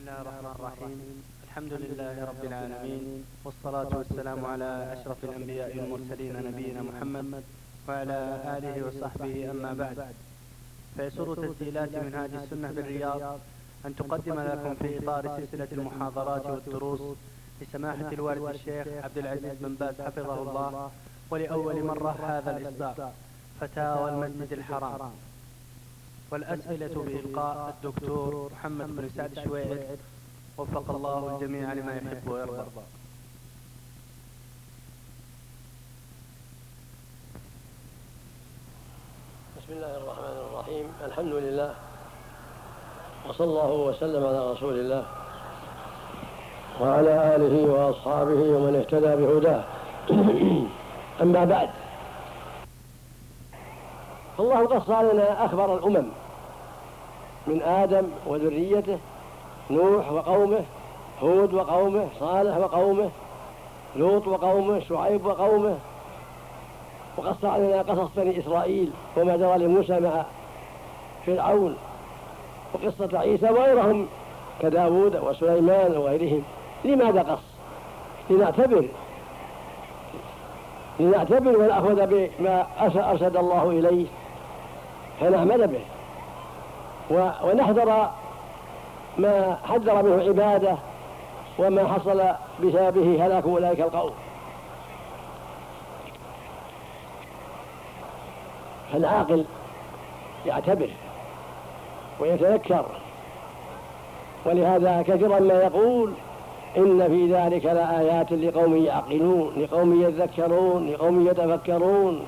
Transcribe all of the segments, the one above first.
الله الرحمن الرحيم. الحمد لله رب العالمين، والصلاة والسلام على أشرف الأنبياء والمرسلين نبينا محمد وعلى آله وصحبه، أما بعد. فيسر تسجيلات منهاج السنة بالرياض أن تقدم لكم في إطار سلسلة المحاضرات والدروس لسماحة الوالد الشيخ عبد العزيز بن باز حفظه الله، ولأول مرة هذا الإصدار، فتاوى المسجد الحرام، والأسئلة بإلقاء الدكتور محمد بن سعد الشويعد، وفق الله الجميع لما يحب ويرضى. بسم الله الرحمن الرحيم. الحمد لله، وصلى الله وسلم على رسول الله وعلى آله وأصحابه ومن اهتدى بهداه. أما بعد، الله قص علينا أخبار الأمم من آدم وذريته، نوح وقومه، هود وقومه، صالح وقومه، لوط وقومه، شعيب وقومه، وقص علينا قصص بني إسرائيل وما جرى لموسى مع فرعون، وقصة عيسى وغيرهم كداود وسليمان وغيرهم. لماذا قص؟ لنعتبر ونأخذ بما أرشد الله إليه فنعمل به، ونحذر ما حذر منه عباده وما حصل بسببه هلاك أولئك القوم. فالعاقل يعتبر ويتذكر، ولهذا كثيرا ما يقول إن في ذلك لآيات لقوم يعقلون، لقوم يذكرون، لقوم يتفكرون.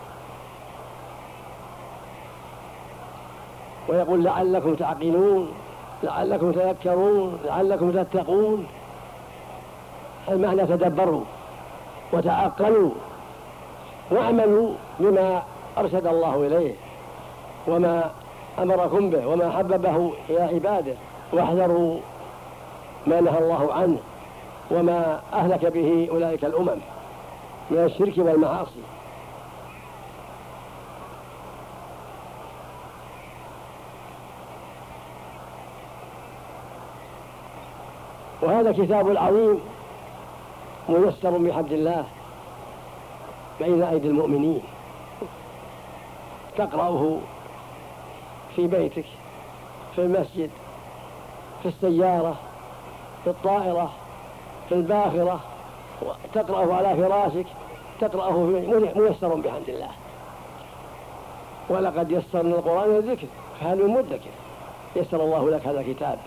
ويقول لعلكم تعقلون، لعلكم تذكرون، لعلكم تتقون. المعنى تدبروا وتعقلوا واعملوا بما أرشد الله إليه وما أمركم به وما حببه إلى عباده، واحذروا ما نهى الله عنه وما أهلك به أولئك الأمم من الشرك والمعاصي. وهذا كتاب العظيم ميسر بحمد الله بين أيدي المؤمنين، تقرأه في بيتك، في المسجد، في السيارة، في الطائرة، في الباخرة، تقرأه على فراشك، تقرأه ميسر بحمد الله. ولقد يسرنا القرآن للذكر فهل من مدكر. يسر الله لك هذا الكتاب،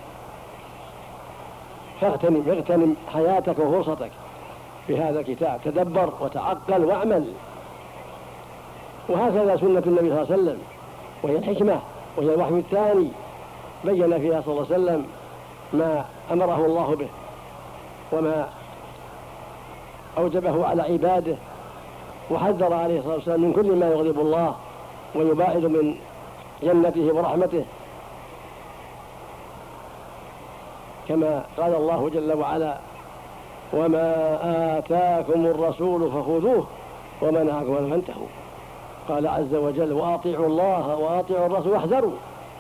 فاغتنم حياتك وفرصتك بهذا الكتاب، تدبر وتعقل واعمل. وهكذا سنة النبي صلى الله عليه وسلم، وهي الحكمة وهي الوحي الثاني، بين فيها صلى الله عليه وسلم ما أمره الله به وما أوجبه على عباده، وحذر عليه الصلاة والسلام من كل ما يغضب الله ويباعد من جنته ورحمته، كما قال الله جل وعلا: وما آتاكم الرسول فخذوه وما نهاكم عنه فانتهوا. قال عز وجل: وأطيعوا الله وأطيعوا الرسول واحذروا.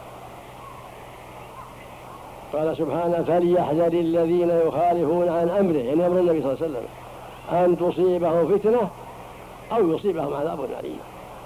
قال سبحانه: فليحذر الذين يخالفون عن أمره، يعني أمر النبي صلى الله عليه وسلم، أن تصيبهم فتنة أو يصيبهم عذاب أليم.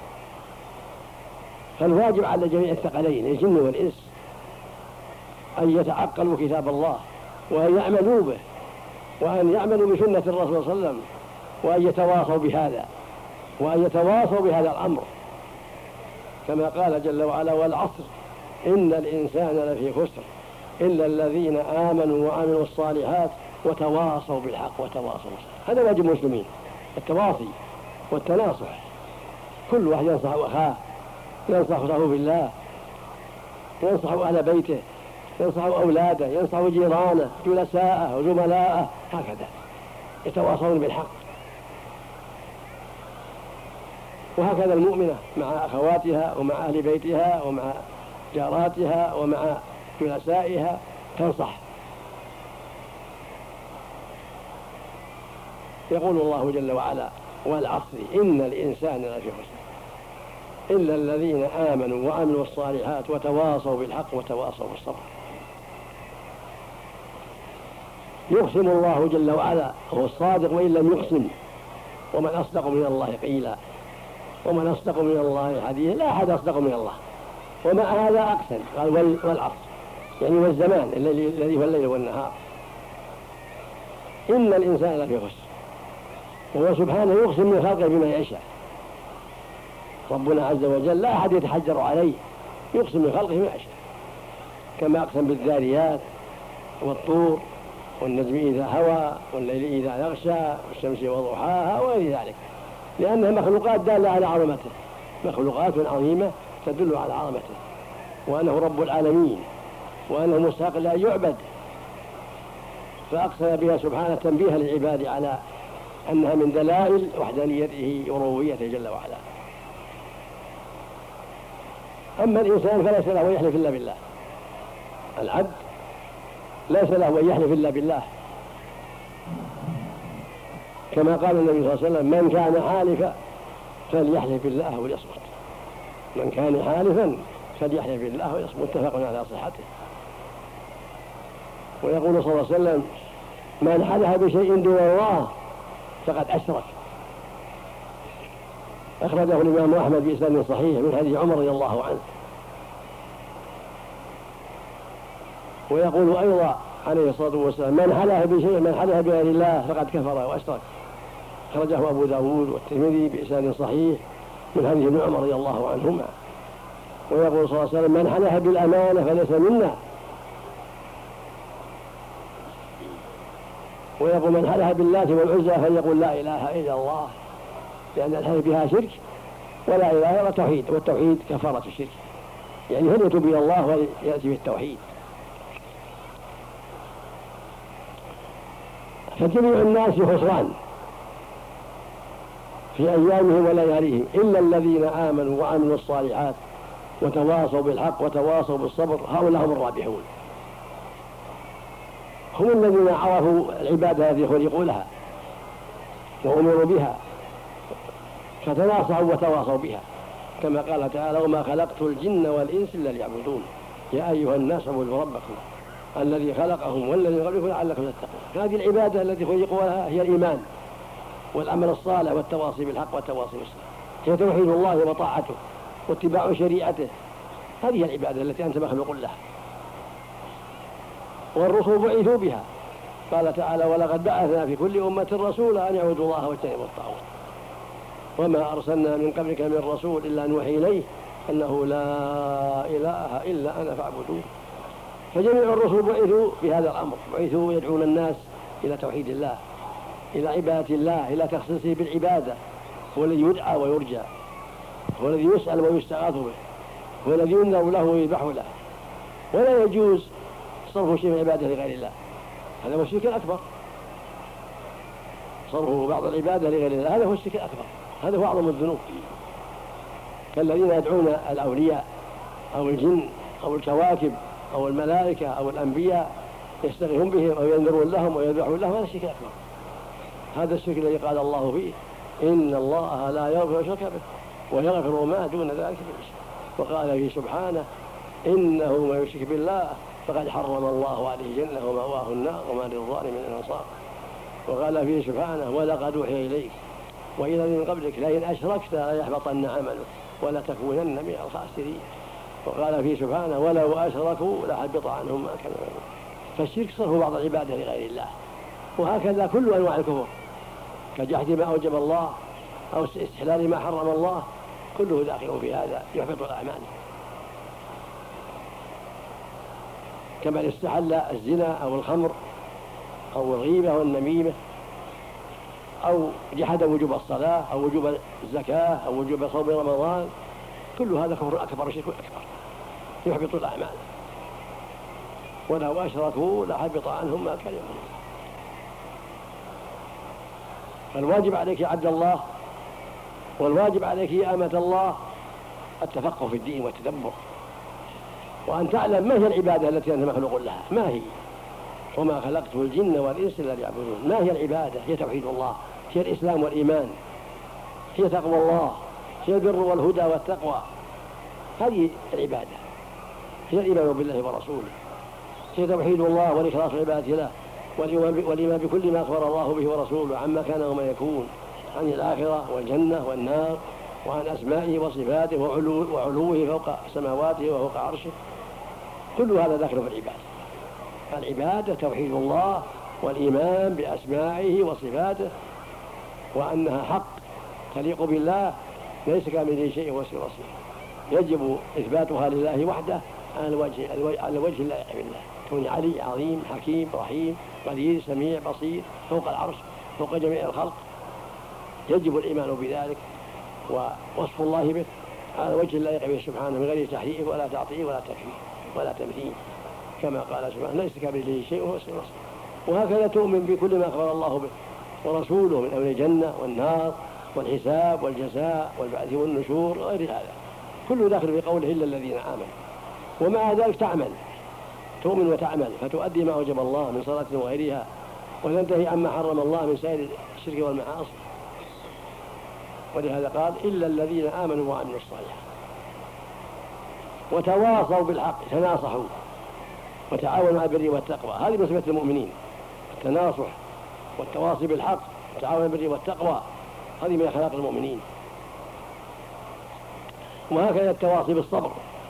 فالواجب على جميع الثقلين الجن والإنس أن يتعقلوا كتاب الله وأن يعملوا به، وأن يعملوا بسنة الرسول صلى الله عليه وسلم، وأن يتواصوا بهذا، وأن يتواصوا بهذا الأمر، كما قال جل وعلا: والعصر إن الإنسان لفي خسر إلا الذين آمنوا وعملوا الصالحات وتواصوا بالحق وتواصوا بالصبر. هذا واجب المسلمين، التواصي والتناصح. كل واحد ينصح أخاه، ينصح أخاه بالله، ينصح أهل بيته، ينصح أولاده، ينصح جيرانه، جلساءه وزملاءه، هكذا يتواصون بالحق. وهكذا المؤمنة مع أخواتها ومع أهل بيتها ومع جاراتها ومع جلسائها تنصح. يقول الله جل وعلا: والعصر إن الإنسان لفي خسر إلا الذين آمنوا وعملوا الصالحات وتواصوا بالحق وتواصوا بالصبر. يقسم الله جل وعلا، هو الصادق وإن لم يقسم، ومن أصدق من الله قيلا، ومن أصدق من الله حديثا، لا أحد أصدق من الله. ومع هذا أقسم قال والعصر، يعني والزمان الذي هو الليل والنهار، إن الإنسان لفي خسر. وهو سبحانه يقسم من خلقه بما يشاء. ربنا عز وجل لا أحد يتحجر عليه، يقسم من خلقه بما يشاء، كما أقسم بالذاريات والطور والنجم إذا هوى والليل إذا يغشى والشمس وضحاها وغير ذلك، لأنها مخلوقات دالة على عظمته، مخلوقات عظيمة تدل على عظمته، وأنه رب العالمين، وأنه مستحق لا يعبد، فأقسم بها سبحانه تنبيها للعباد على أنها من دلائل وحدانيته وربوبيته جل وعلا. أما الإنسان فليس له أن يحلف إلا بالله، العبد ليس له أن يحلف إلا بالله، كما قال النبي صلى الله عليه وسلم: من كان حالفا فليحلف بالله وليصمت، من كان حالفا فليحلف بالله وليصمت، متفق على صحته. ويقول صلى الله عليه وسلم: من حلف بشيء دون الله فقد أشرك. أخرجه الإمام أحمد بإسناد صحيح من حديث عمر رضي الله عنه. ويقول أيضا عليه الصلاة والسلام: من حلف بشيء، من حلف بغير الله فقد كفر وأشرك. أخرجه أبو داود والترمذي بإسناد صحيح من حديث ابن عمر رضي الله عنهما. ويقول صلى الله عليه وسلم: من حلف بالأمانة فليس منا. ويقول: من حلف باللات والعزى فليقول لا إله إلا الله، لأن الحلف بها شرك، ولا إله إلا توحيد، والتوحيد كفارة الشرك، يعني هل يتوب إلى الله ويأتي بالتوحيد. فجميع الناس خسران في أيامهم ولياليهم إلا الذين آمنوا وعملوا الصالحات وتواصوا بالحق وتواصوا بالصبر، هؤلاء هم الرابحون. هم الذين عرفوا العبادة التي خلقوا لها وأمروا بها، فتناصحوا وتواصوا بها، كما قال تعالى: وما خلقت الجن والإنس إلا ليعبدون، يا أيها الناس اعبدوا ربكم الذي خلقهم والذي قبلكم لعلكم تتقون. هذه العبادة التي خلقوا لها هي الإيمان والعمل الصالح والتواصي بالحق والتواصي بالصبر، هي توحيد الله وطاعته واتباع شريعته. هذه العبادة التي أنت مخلوق لها، والرسل بعثوا بها. قال تعالى: ولقد بعثنا في كل أمة رسولا أن يعبدوا الله واجتنبوا الطاغوت، وما أرسلنا من قبلك من رسول إلا نوحي إليه أنه لا إله إلا أنا فاعبدوه. فجميع الرسل بعثوا بهذا الأمر، بعثوا يدعون الناس إلى توحيد الله، إلى عبادة الله، إلى تخصيصه بالعبادة. هو الذي يدعى ويرجى، هو الذي يسأل ويستغاث به، هو الذي ينذر له ويذبح له. ولا يجوز صرف شيء من عبادة لغير الله، هذا هو الشرك الأكبر. صرف بعض العبادة لغير الله هذا هو الشرك الأكبر، هذا هو أعظم الذنوب. كالذين يدعون الأولياء أو الجن أو الكواكب أو الملائكة أو الأنبياء، يستغيثون بهم أو ينذرون لهم ويذبحون لهم، هذا الشرك الأكبر. هذا الشرك الذي قال الله فيه: إن الله لا يغفر الشرك به ويغفر ما دون ذلك لمن يشاء. وقال فيه سبحانه: إنه من يشرك بالله فقد حرم الله عليه الجنة ومأواه النار وما للظالمين من أنصار. وقال فيه سبحانه: ولقد أوحي إليك وإلى من قبلك لئن أشركت ليحبطن عملك ولتكونن من الخاسرين. وقال فيه سبحانه: ولو أشركوا لحبط عنهم ما كانوا يعملون. فالشرك صرف بعض العبادة لغير الله، وهكذا كل أنواع الكفر، كجحد ما أوجب الله أو استحلال ما حرم الله، كله داخل في هذا يحبط الأعمال. كما استحل الزنا أو الخمر أو الغيبة والنميمة، أو جحد وجوب الصلاة أو وجوب الزكاة أو وجوب صوم رمضان، كل هذا كفر أكبر وشرك أكبر يحبط الأعمال. ولو أشركوا لحبط عنهم ما كانوا يعملون. فالواجب عليك يا عبد الله، والواجب عليك يا أمة الله، التفقه في الدين والتدبر، وأن تعلم ما هي العبادة التي أنت مخلوق لها، ما هي. وما خلقت الجن والإنس إلا ليعبدون. ما هي العبادة؟ هي توحيد الله، هي الإسلام والإيمان، هي تقوى الله، هي البر والهدى والتقوى. هذه العبادة، هي الإيمان بالله ورسوله، هي توحيد الله والإخلاص والعبادة له، والإيمان بكل ما أخبر الله به ورسوله عما كان وما يكون، عن الآخرة والجنة والنار، وعن أسمائه وصفاته وعلوه فوق سماواته وفوق عرشه. كل هذا داخل في العبادة. العبادة توحيد الله والإيمان بأسمائه وصفاته، وأنها حق تليق بالله ليس كمثله شيء وهو السميع البصير. يجب إثباتها لله وحده على الوجه اللائق بالله، كون علي عظيم حكيم رحيم قدير سميع بصير فوق العرش فوق جميع الخلق، يجب الإيمان بذلك ووصف الله به على وجه اللائق به سبحانه من غير تحريف ولا تعطيل ولا تكفير ولا تمثيل، كما قال سبحانه ليس كمثله شيء وهو السميع البصير. وهكذا تؤمن بكل ما أخبر الله به ورسوله من أمر الجنة والنار والحساب والجزاء والبعث والنشور وغير هذا، كله داخل في قوله إلا الذين آمنوا. ومع ذلك تعمل، تؤمن وتعمل فتؤدي ما وجب الله من صلاة وغيرها، وتنتهي عما حرم الله من سائر الشرك والمعاصي. ولهذا قال إلا الذين آمنوا وعملوا الصالحات وتواصوا بالحق، تناصحوا وتعاونوا على البر والتقوى. هذه من صفات المؤمنين، التناصح والتواصي بالحق والتعاون على البر والتقوى، هذه من أخلاق المؤمنين. وهكذا التواصي بالصبر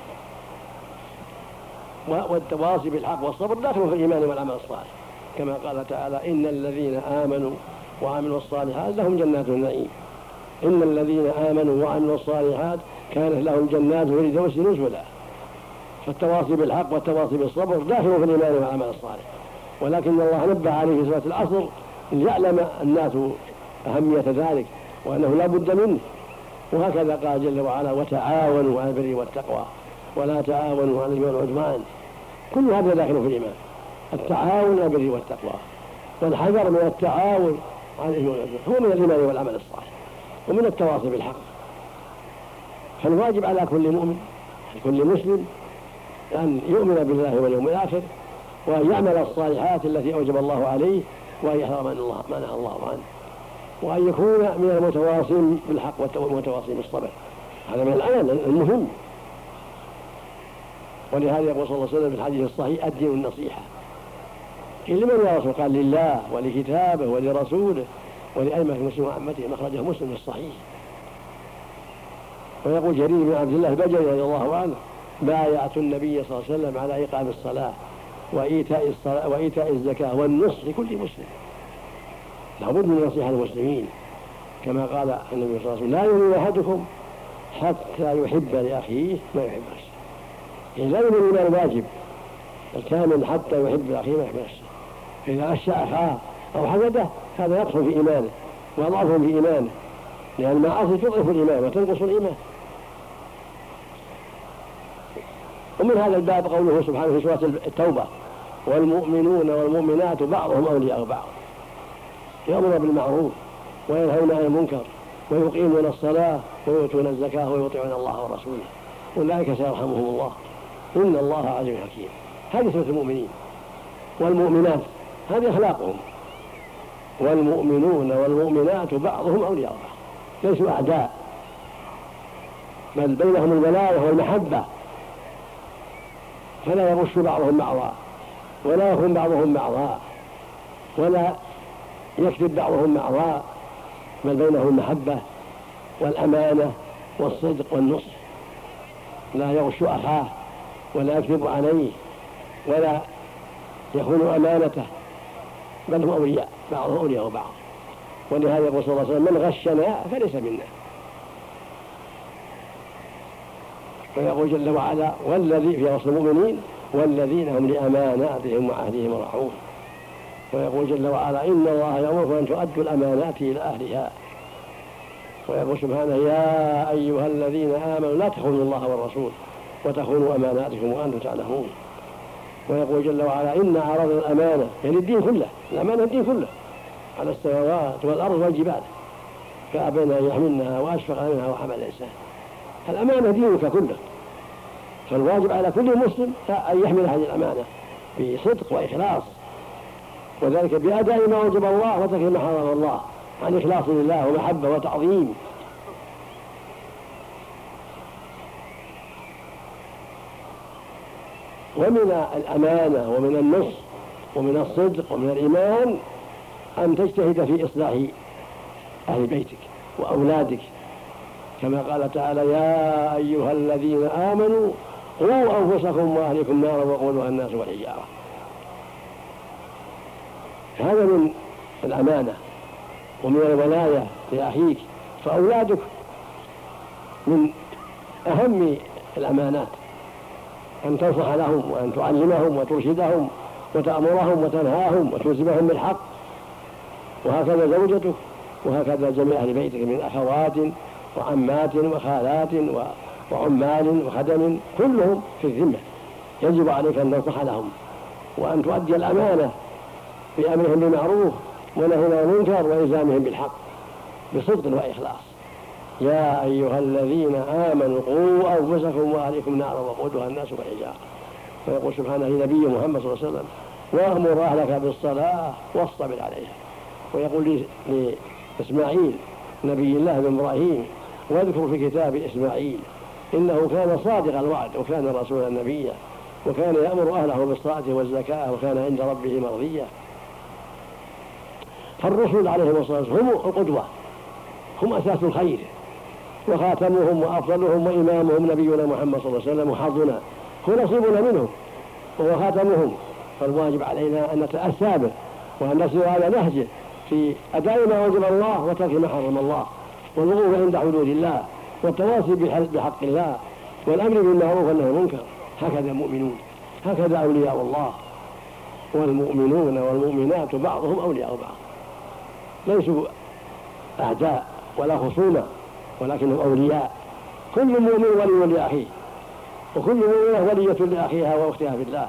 والتواصي بالحق والصبر داخل في الإيمان والعمل الصالح، كما قال تعالى إن الذين آمنوا وعملوا الصالحات لهم جنات النعيم. إن الذين آمنوا وعملوا الصالحات كانت لهم جنات الفردوس نزلا. فالتواصي بالحق والتواصي بالصبر داخل في الإيمان والعمل الصالح، ولكن الله نبه عليه في سورة العصر ليعلم الناس أهمية ذلك وأنه لا بد منه. وهكذا قال جل وعلا وتعاونوا على البر والتقوى ولا تعاونوا على الإثم والعدوان. كل هذا داخل في الإيمان، التعاون على البر والتقوى والحذر من التعاون على الإثم والعدوان هو من الإيمان والعمل الصالح ومن التواصي بالحق. فالواجب على كل مؤمن كل مسلم أن يؤمن بالله واليوم الآخر، وأن يعمل الصالحات التي أوجب الله عليه، وأن يحذر ما نهى الله عنه، وأن يكون من المتواصين بالحق والمتواصين بالصبر. هذا من العمل المهم. ولهذا يقول صلى الله عليه وسلم في الحديث الصحيح الدين النصيحة. قيل لمن يا رسول؟ قال لله ولكتابه ولرسوله ولأئمة المسلمين وعامتهم، أخرجه مسلم في الصحيح. ويقول جرير بن عبد الله البجلي رضي الله عنه بايعت النبي صلى الله عليه وسلم على إقام الصلاة وإيتاء الزكاة والنصح لكل مسلم. لابد من نصيحة المسلمين، كما قال النبي صلى الله عليه وسلم لا يؤمن أحدكم حتى يحب لأخيه ما يحب نفسه. يعني لا يؤمن الإيمان الواجب الكامل حتى يحب لأخيه ما يحب نفسه. فإذا غش أخاه أو حسده هذا يقصر في إيمانه ويضعف في إيمانه، لأن المعاصي تضعف الإيمان وتنقص الإيمان. ومن هذا الباب قوله سبحانه في سورة التوبة والمؤمنون والمؤمنات بعضهم أولياء بعض، يأمرون بالمعروف وينهون عن المنكر ويقيمون الصلاة ويؤتون الزكاة ويطيعون الله ورسوله أولئك سيرحمهم الله إن الله عزيز حكيم. هذه صفة المؤمنين. والمؤمنات هذه أخلاقهم. والمؤمنون والمؤمنات بعضهم أولياء بعض، ليسوا أعداء، بل بينهم الولاية والمحبة، فلا يغش بعضهم بعضا ولا يخون بعضهم بعضا ولا يكذب بعضهم بعضا، بل بينهم المحبة والأمانة والصدق والنصح. لا يغش أخاه ولا يكذب عليه ولا يخون أمانته، بل هم أولياء بعضهم أولياء بعض. ولهذا يقول صلى الله عليه وسلم من غشنا فليس منا. ويقول جل وعلا والذي في وصف المؤمنين والذين هم لأماناتهم وعهدهم راعون. ويقول جل وعلا إن الله يأمركم أن تؤدوا الأمانات إلى أهلها. ويقول سبحانه يا أيها الذين آمنوا لا تخونوا الله والرسول وتخونوا أماناتكم وأنتم تعلمون. ويقول جل وعلا إن عرضنا الأمانة، يعني الدين كله، الأمانة الدين كله، على السماوات والأرض والجبال فأبين أن يحملنها وأشفق منها وحمل الإنسان. الأمانة دينك كله، فالواجب على كل مسلم أن يحمل هذه الأمانة بصدق وإخلاص، وذلك بأداء ما وجب الله وترك ما حرم الله عن إخلاص لله ومحبة وتعظيم. ومن الأمانة ومن النصح ومن الصدق ومن الإيمان أن تجتهد في إصلاح أهل بيتك وأولادك، كما قال تعالى: يا أيها الذين آمنوا قوا أنفسكم وأهلكم نارا وقودها الناس والحجارة. هذا من الأمانة ومن الولاية لأخيك، فأولادك من أهم الأمانات، أن تنصح لهم وأن تعلمهم وترشدهم وتأمرهم وتنهاهم وتلزمهم بالحق، وهكذا زوجتك، وهكذا جميع أهل بيتك من أخوات وعمات وخالات وعمال وخدم، كلهم في الذمة، يجب عليك أن تنصح لهم وأن تؤدي الأمانة في أمرهم بالمعروف ونهيهم عن المنكر وإلزامهم بالحق بصدق وإخلاص. يا أيها الذين آمنوا قوا أنفسكم وأهلكم نارا وقودها الناس والحجارة. ويقول سبحانه لنبيه محمد صلى الله عليه وسلم: وأمر أهلك بالصلاة واصطبر عليها. ويقول لإسماعيل نبي الله بن إبراهيم: واذكر في كتاب إسماعيل إنه كان صادق الوعد وكان رسولا نبيا وكان يأمر أهله بالصلاة والزكاة وكان عند ربه مرضيا. فالرسل عليهم الصلاة والسلام هم القدوة، هم أساس الخير وخاتمهم وأفضلهم وإمامهم نبينا محمد صلى الله عليه وسلم، وحظنا هو نصيبنا منهم وهو خاتمهم. فالواجب علينا أن نتأسى به وأن نسير على نهجه في أداء ما واجب الله وترك ما حرم الله، والوقوف عند حدود الله والتواصي بحق الله والأمر بالمعروف والنهي عن المنكر. هكذا المؤمنون، هكذا أولياء الله. والمؤمنون والمؤمنات بعضهم أولياء بعض، ليسوا أعداء ولا خصومة، ولكنهم أولياء. كل مؤمن ولي لأخيه، وكل مؤمنة ولية لأخيها وأختها في الله.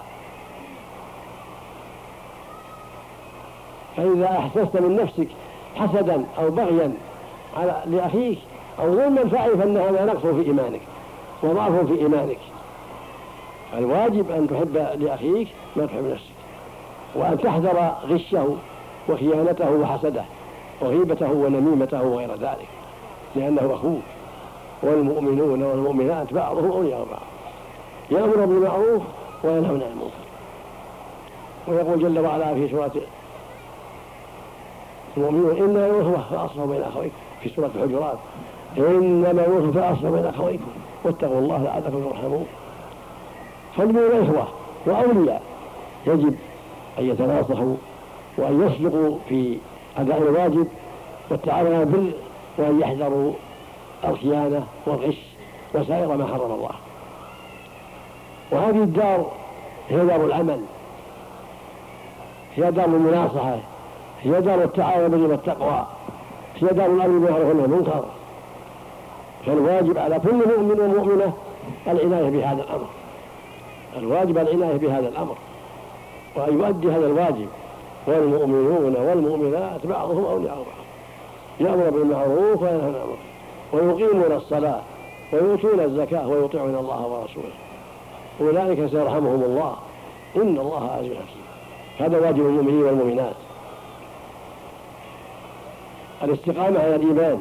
فإذا أحسست من نفسك حسدا أو بغيا لأخيك أو ظلما فاعرف أن هذا نقص في إيمانك وضعف في إيمانك. الواجب أن تحب لأخيك ما تحب نفسك، وأن تحذر غشه وخيانته وحسده وغيبته ونميمته وغير ذلك، لأنه أخوك. والمؤمنون والمؤمنات بعضهم أولياء بعض، يأمر بالمعروف وينهون عن المنكر. ويقول جل وعلا في سورة المؤمنون: إنما الأخوة فأصلحوا بين أخويكم، في سورة الحجرات: إنما الأخوة فأصلحوا بين أخويكم واتقوا الله لعلكم ترحمون. فالمؤمنون إخوة وأولياء، يجب أن يتناصحوا وأن يصدقوا في أداء الواجب والتعاون على البر، وأن يحذروا الخيانة والغش وسائر ما حرم الله. وهذه الدار هي دار العمل، هي دار المناصحة، هي دار التعاون بالبر والتقوى، هي دار الأمر بالمعروف والنهي عن المنكر. فالواجب على كل مؤمن ومؤمنة العناية بهذا الأمر، الواجب العناية بهذا الأمر وأن يؤدي هذا الواجب. والمؤمنون والمؤمنات بعضهم أولياء بعض، يأمر بالمعروف وينهى عن المنكر ويقيمون الصلاة ويؤتون الزكاة ويطيعون الله ورسوله، أولئك سيرحمهم الله إن الله عزيز حكيم. هذا واجب المؤمنين والمؤمنات، الاستقامة على الإيمان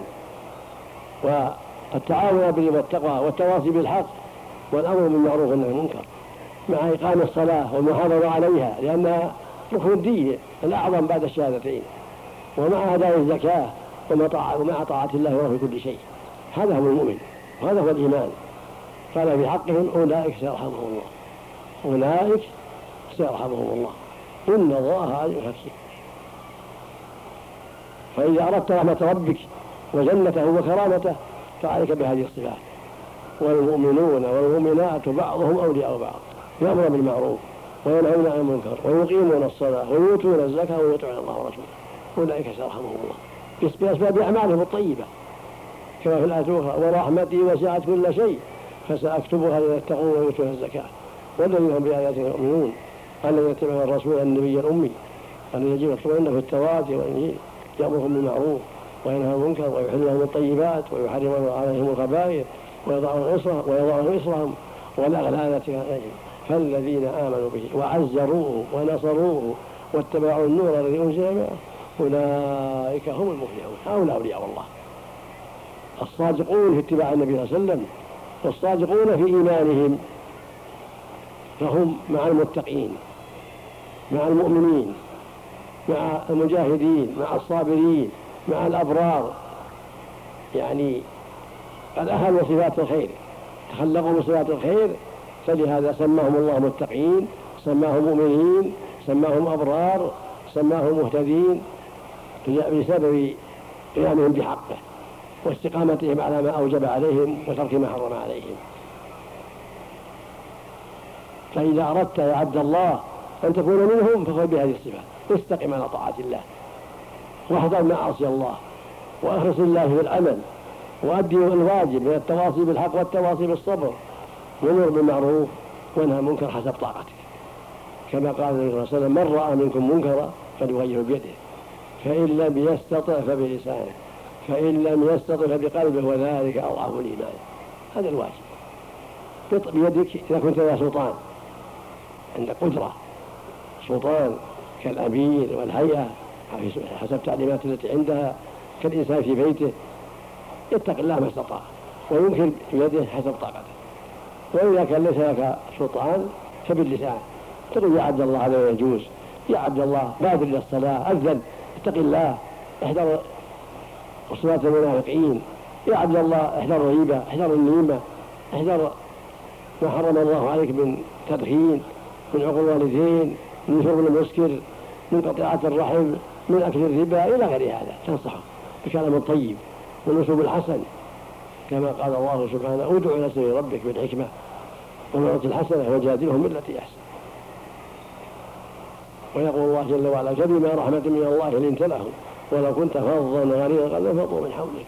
والتعاون بالبر والتقوى والتواصي بالحق والأمر بالمعروف والنهي عن المنكر، مع إقام الصلاة والمحافظة عليها لأنها ركن الدين الأعظم بعد الشهادتين، ومع أداء الزكاة ومع طاعة الله ورسوله في كل شيء. هذا هو المؤمن وهذا هو الإيمان. قال في حقهم: أولئك سيرحمهم الله، أولئك سيرحمهم الله إن الله عزيز حكيم. فإذا أردت رحمة ربك وجنته وكرامته فعليك بهذه الصفات. والمؤمنون والمؤمنات بعضهم أولياء بعض، يأمر بالمعروف وينهون عن المنكر ويقيمون الصلاة ويؤتون الزكاة ويطيعون الله ورسوله، أولئك سيرحمهم الله بأسباب أعمالهم الطيبة، كما في الآية الأخرى: ورحمتي وسعت كل شيء فسأكتبها للذين يتقون ويؤتون الزكاة والذين هم بآياتنا يؤمنون الذين يتبعون الرسول النبي الأمي الذي يطلبون في التوراة والإنجيل يأمرهم بالمعروف وينهى عن المنكر ويحل لهم الطيبات ويحرم عليهم الخبائث ويضعون إصرهم والأغلال التي عليهم. فالذين آمنوا به وعزروه ونصروه واتبعوا النور الذي أنزل معه أولئك هم المفلحون. هؤلاء أولياء الله الصادقون في اتباع النبي صلى الله عليه وسلم والصادقون في إيمانهم، فهم مع المتقين مع المؤمنين، مع المجاهدين، مع الصابرين، مع الأبرار، يعني قد أخذوا صفات الخير، تخلقوا بصفات الخير، فلهذا سماهم الله متقين، سماهم مؤمنين، سماهم أبرار، سماهم مهتدين بسبب قيامهم بحقه واستقامتهم على ما أوجب عليهم وترك ما حرم عليهم. فإذا أردت يا عبد الله أن تكون منهم فخذ بهذه الصفات، استقم على طاعة الله، واحذر معاصي الله، وأخلص الله في العمل، وأدي الواجب من التواصي بالحق والتواصي بالصبر، وامر بالمعروف وانهى المنكر حسب طاقتك، كما قال النبي صلى الله عليه وسلم: من رأى منكم منكرا فليغيره بيده، فإن لم يستطع فبلسانه، فإن لم يستطع فبقلبه، وذلك أضعف الإيمان. هذا الواجب. بيدك إذا كنت يا سلطان، عندك قدرة، سلطان كالأمير والهيئة حسب التعليمات التي عندها، كالإنسان في بيته، يتق الله ما استطاع ويمكن بيده حسب طاقته. وإذا كان ليس لك سلطان فباللسان، تقول: يا عبد الله هذا يجوز، يا عبد الله بادر إلى الصلاة، أذن، اتق الله، احذر صلاة المنافقين، يا عبد الله احذر الغيبة، احذر النميمة، احذر ما حرم الله عليك من تدخين، من عقوق الوالدين، من شرب المسكر، من قطيعة الرحم، من أكل الربا، إلى غير هذا. تنصحه بكلام طيب والأسلوب الحسن، كما قال الله سبحانه: ادع إلى سبيل ربك بالحكمة والموعظة الحسنة وجادلهم بالتي أحسن. ويقول الله جل وعلا: فبما رحمة من الله لنت لهم ولو كنت فظا غليظ القلب لانفضوا من حولك.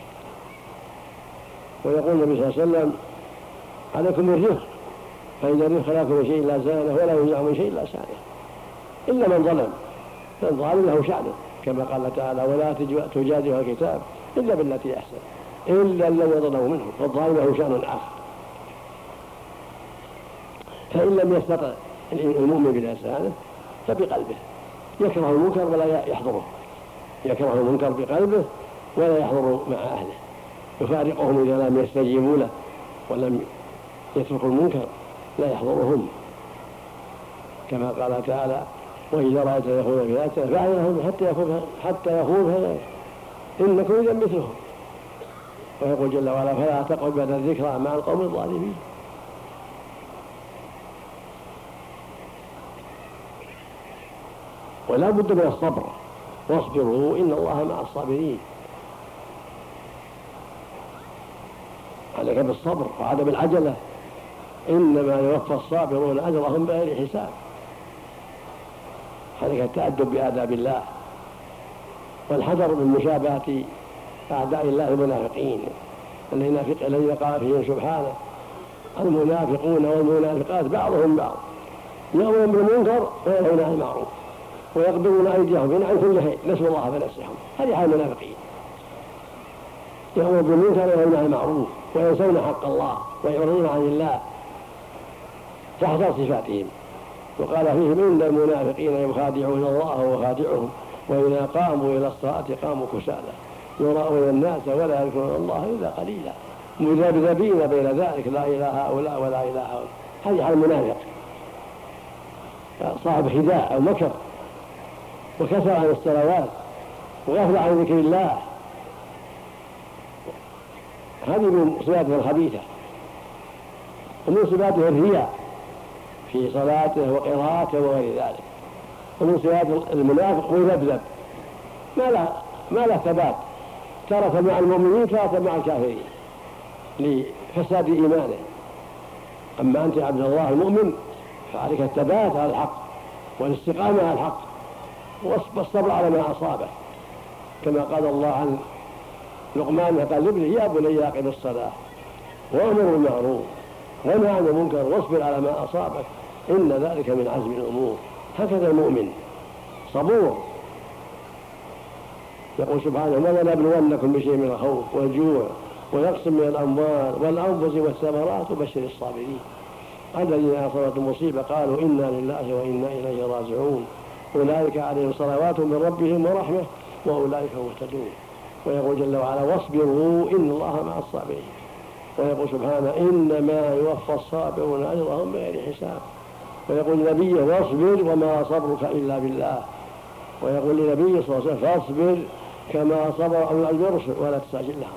ويقول النبي صلى الله عليه وسلم: عليكم بالرفق، فإن الرفق لا يكون شيء إلا زانه ولا ينزع من شيء إلا سانه، إلا من ظلم، فالظالم له شأنه، كما قال تعالى: ولا تجادل الكتاب إلا بالتي أحسن إلا الذي ظلموا منه، فالظالم له شأن آخر. فإن لم يستطع المؤمن بلسانه فبقلبه، يكره المنكر ولا يحضره، يكره المنكر بقلبه ولا يحضر مع أهله، يفارقهم إذا لم يستجيبوا له ولم يتركوا المنكر، لا يحضرهم، كما قال تعالى: وإذا رأيت يخوض في آياتنا فأعرض حتى يخوض إنكم إذا مثلهم. ويقول جل وعلا: فلا تقعد بعد الذكرى مع القوم الظالمين. ولا بد من الصبر، واصبروا إن الله مع الصابرين. عليك بالصبر وعدم العجلة، إنما يوفى الصابرون أجرهم بغير حساب. عليك التأدب بآداب الله، والحذر من مشابهة أعداء الله المنافقين الذين قال فيهم سبحانه: المنافقون والمنافقات بعضهم بعض يأمرون بالمنكر وينهون عن المعروف ويقبضون أيديهم عن كل شيء، نسوا الله فنسيهم. هذه حال المنافقين، يأمرون بالمنكر وينهون عن المعروف وينسون حق الله ويعرضون عن الله، فاحذر صفاتهم. وقال فيهم: إن المنافقين يخادعون الله وخادعهم وإذا قاموا إلى الصلاة قاموا كسالى يراءون الناس ولا يذكرون الله إلا قليلا مذبذبين بين ذلك لا إله هؤلاء ولا إله هؤلاء. هذه حال المنافق، صاحب خداع أو مكر، وكسر عن الصلوات وغفل عن ذكر الله. هذه من صفاته الخبيثة، ومن صفاته الرياء في صلاته وقراءته وغير ذلك. ومن صفات المنافق مذبذب، ما له ثبات، تارة مع المؤمنين تارة مع الكافرين لفساد إيمانه. أما أنت عبد الله المؤمن فعليك الثبات على الحق والاستقامة على الحق والصبر على ما أصابه، كما قال الله عن لقمان قال لابنه: يا بني أقم الصلاة وأمر بالمعروف وانهى عن المنكر واصبر على ما أصابك إن ذلك من عزم الأمور. هكذا المؤمن صبور. يقول سبحانه: ولنبلونكم بشيء من الخوف والجوع ونقص من الأموال والأنفس والثمرات وبشر الصابرين الذين أصابتهم مصيبة قالوا إنا لله وإنا إليه راجعون أولئك عليهم صلوات من ربهم ورحمة وأولئك هم المهتدون. ويقول جل وعلا: واصبروا إن الله مع الصابرين. ويقول سبحانه: إنما يوفى الصابرون أجرهم بغير حساب. ويقول لنبيه واصبر وما صبرك إلا بالله، ويقول لنبيه صلى الله عليه وسلم فاصبر كما صبر أولو الرسل ولا تستعجل لهم.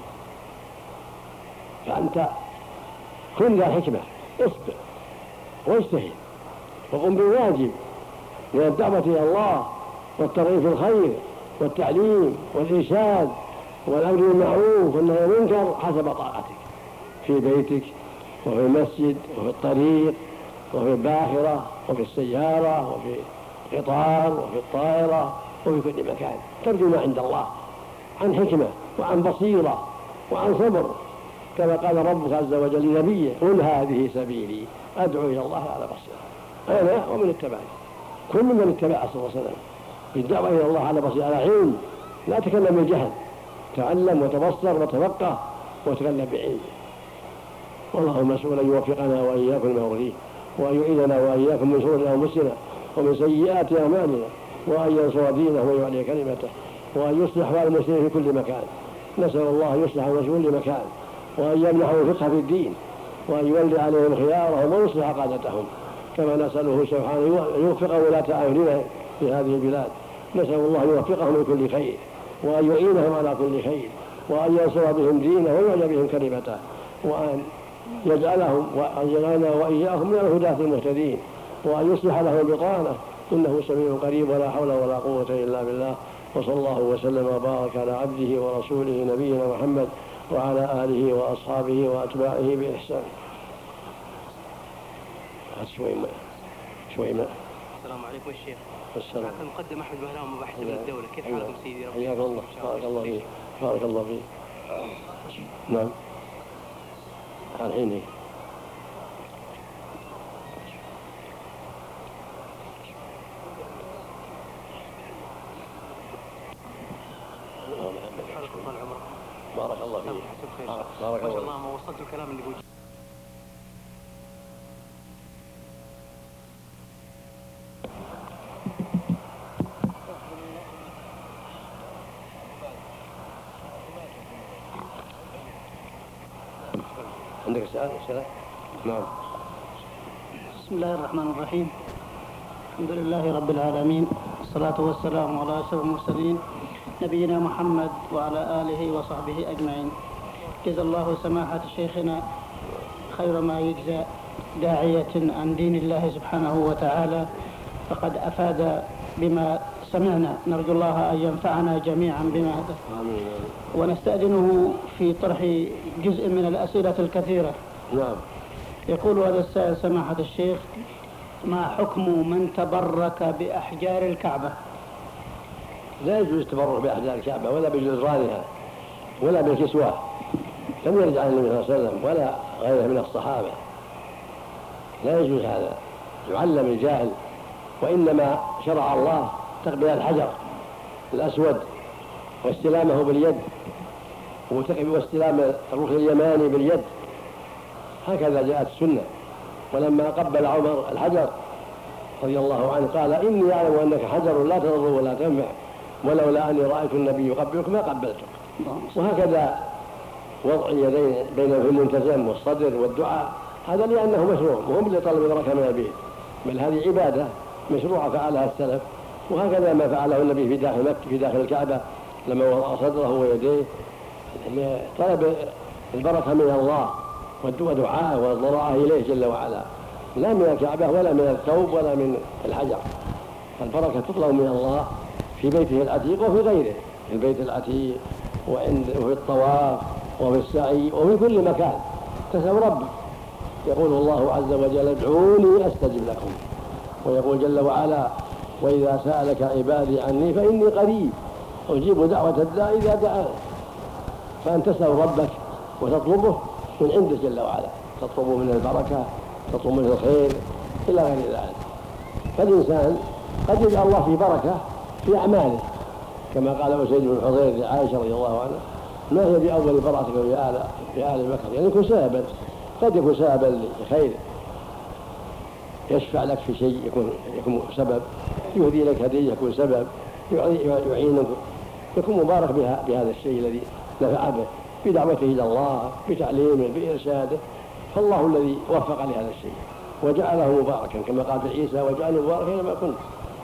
فأنت كن ذا حكمة، اصبر واجتهد وقم بالواجب من الدعوة إلى الله والترغيب في الخير والتعليم والإرشاد والأمر بالمعروف والنهي عن المنكر حسب طاقتك، في بيتك وفي المسجد وفي الطريق وفي الباخرة وفي السيارة وفي القطار وفي الطائرة وفي كل مكان، ترجو ما عند الله عن حكمة وعن بصيرة وعن صبر، كما قال ربك عز وجل لنبيه قل هذه سبيلي أدعو إلى الله على بصيرة أنا ومن اتبعني. كل من اتبع صلى الله عليه وسلم بالدعوة إلى الله على بصيرة على علم، لا تكلم بالجهل، تعلم وتبصر وتفقه وتكلم بعلم. والله مسؤول أن يوفقنا وإياكم لما يرضيه، وأن يعيذنا وإياكم من شرور أنفسنا ومن سيئات أعمالنا، وأن ينصر دينه ويعلي كلمته، وأن يصلح أحوال المسلمين في كل مكان. نسأل الله أن يصلح المسلمين في كل مكان، وأن يمنحهم الفقه في الدين، وأن يولي عليهم خيارهم ويصلح قادتهم، كما نسأله سبحانه أن يوفق ولاة أمرنا في هذه البلاد. نسأل الله أن يوفقهم لكل خير، وأن يعينهم على كل خير، وأن ينصر بهم دينه ويعلي بهم كلمته، وأن يجعلنا وإياهم من الهداة المهتدين، وأن يصلح لهم بطانه، إنه سميع قريب ولا حول ولا قوة إلا بالله. وصلى الله وسلم وبارك على عبده ورسوله نبينا محمد وعلى آله وأصحابه وأتباعه بإحسان. شوي ما. السلام عليكم الشيخ. السلام. المقدم أحمد بهلام مباحث من الدولة، كيف حالكم سيدي؟ حياك الله، بارك الله فيك، بارك الله فيك. نعم. الحين بارك الله فيك. بارك الله. ما وصلت الكلام اللي بوجه. عندك سؤال؟ نعم. بسم الله الرحمن الرحيم. الحمد لله رب العالمين، والصلاة والسلام على أشرف المرسلين نبينا محمد وعلى آله وصحبه أجمعين. جزا الله سماحة شيخنا خير ما يجزى داعية عن دين الله سبحانه وتعالى، فقد أفاد بما سمعنا، نرجو الله أن ينفعنا جميعا بما هذا، ونستأذنه في طرح جزء من الأسئلة الكثيرة. نعم. يقول هذا السائل سماحة الشيخ: ما حكم من تبرك بأحجار الكعبة؟ لا يجوز التبرك بأحجار الكعبة ولا بجدرانها ولا بالكسوة، لم يرد عن النبي صلى الله عليه وسلم ولا غيره من الصحابة، لا يجوز هذا، يعلم الجاهل. وإنما شرع الله تقبيل الحجر الأسود واستلامه باليد، واستلام الركن اليماني باليد، هكذا جاءت السنة. ولما قبل عمر الحجر رضي الله عنه قال: إني أعلم أنك حجر لا تضر ولا تنفع، ولولا أني رأيت النبي يقبلك ما قبلتك. وهكذا وضع اليدين بين الملتزم والصدر والدعاء، هذا لأنه مشروع، وهم لطلب البركة من البيت، بل هذه عبادة مشروعة فعلها السلف. وهكذا ما فعله النبي في داخل مكة في داخل الكعبة لما وضع صدره ويديه طلب البركة من الله ودعاءه والضراعة إليه جل وعلا، لا من الكعبة ولا من الثوب ولا من الحجر. البركة تطلب من الله في بيته العتيق وفي غيره، في البيت العتيق وفي الطواف وفي السعي وفي كل مكان. تسأل ربك، يقول الله عز وجل: ادعوني أستجب لكم. ويقول جل وعلا: وإذا سألك عبادي عني فإني قريب أجيب دعوة الداع إذا دعان. فأن تسأل ربك وتطلبه من عنده جل وعلا، تطلب منه البركة، تطلب منه الخير إلى غير ذلك. فالإنسان قد يجعل الله في بركة في أعماله، كما قال أسيد بن حضير لعائشة رضي الله عنها: ما هي بأول بركتك في آل بكر، يعني يكون سببا، قد يكون سببا لخير، يشفع لك في شيء يكون سبب، يهدي لك هدية يكون سبب، يعينك، يكون مبارك بهذا الشيء الذي نفع به، بدعوته إلى الله، بتعليمه، بإرشاده. فالله الذي وفق لهذا الشيء، وجعله مباركا كما قال في عيسى وجعله مباركا لما كنت.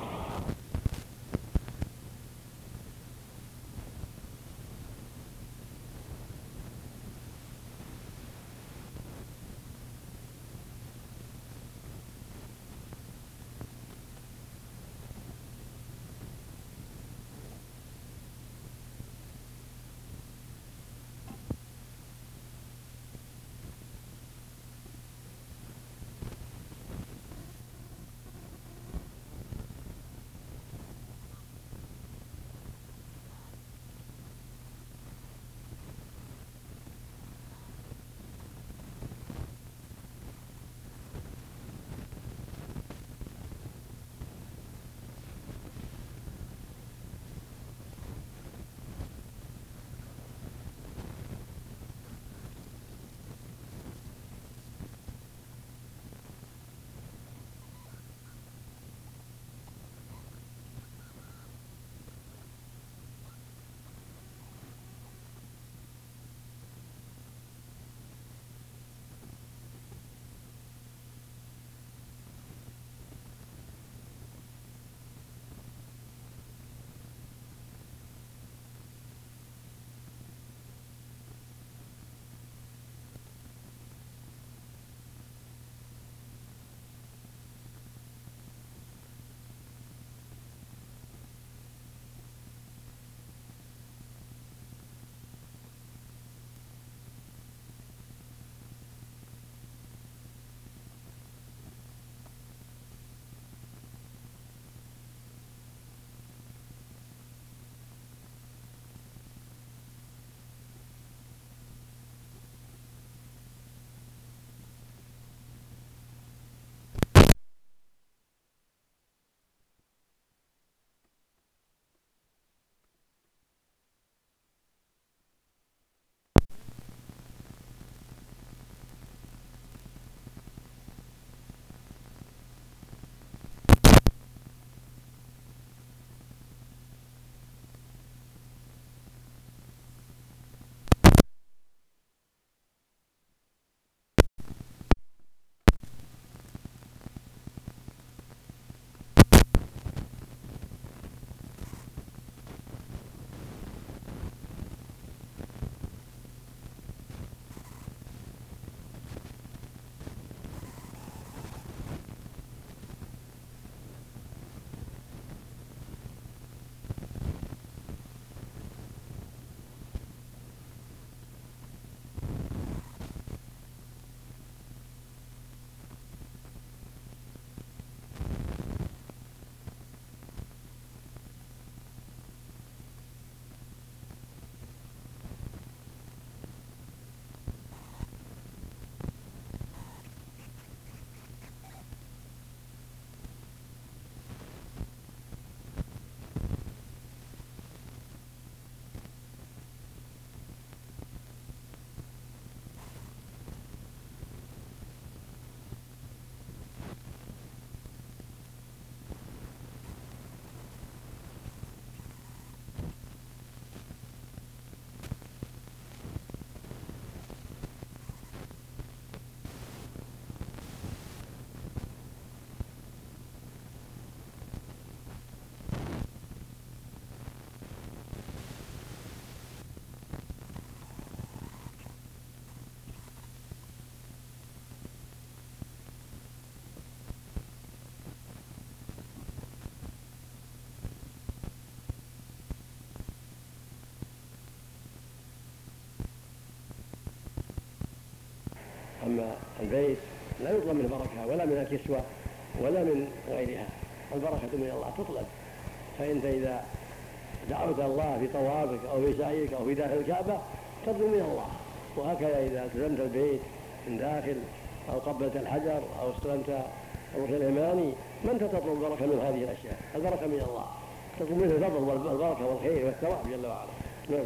أما البيت لا يطلب منه بركة ولا من الكسوة ولا من غيرها، البركة من الله تطلب. فأنت إذا دعوت الله في طوافك أو في سعيك أو في داخل الكعبة تطلب من الله، وهكذا إذا استلمت البيت من داخل أو قبلت الحجر أو استلمت الركن اليماني ما أنت تطلب البركة من هذه الأشياء، البركة من الله، تطلب منه الفضل والبركة والخير والثواب جل وعلا. نعم.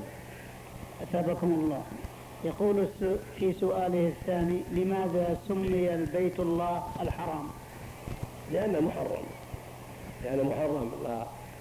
أثابكم الله. يقول في سؤاله الثاني: لماذا سمي البيت الله الحرام؟ لأنه محرم، لا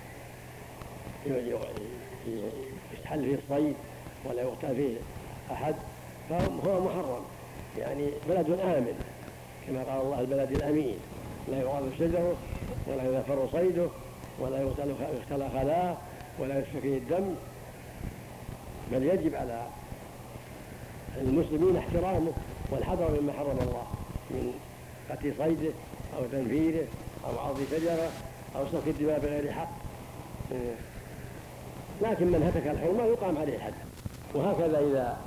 يستحل فيه الصيد ولا يقتل فيه أحد، فهو محرم، يعني بلد آمن كما قال الله البلد الأمين لا يغاض شجره ولا يذفر صيده ولا يختلى خلاه ولا يسفك فيه الدم، بل يجب على المسلمين احترامه والحذر مما حرم الله من قتل صيده أو تنفيره أو عرض شجرة أو سفك الدماء بغير حق. لكن من هتك الحرمة يقام عليه الحد. وهكذا إذا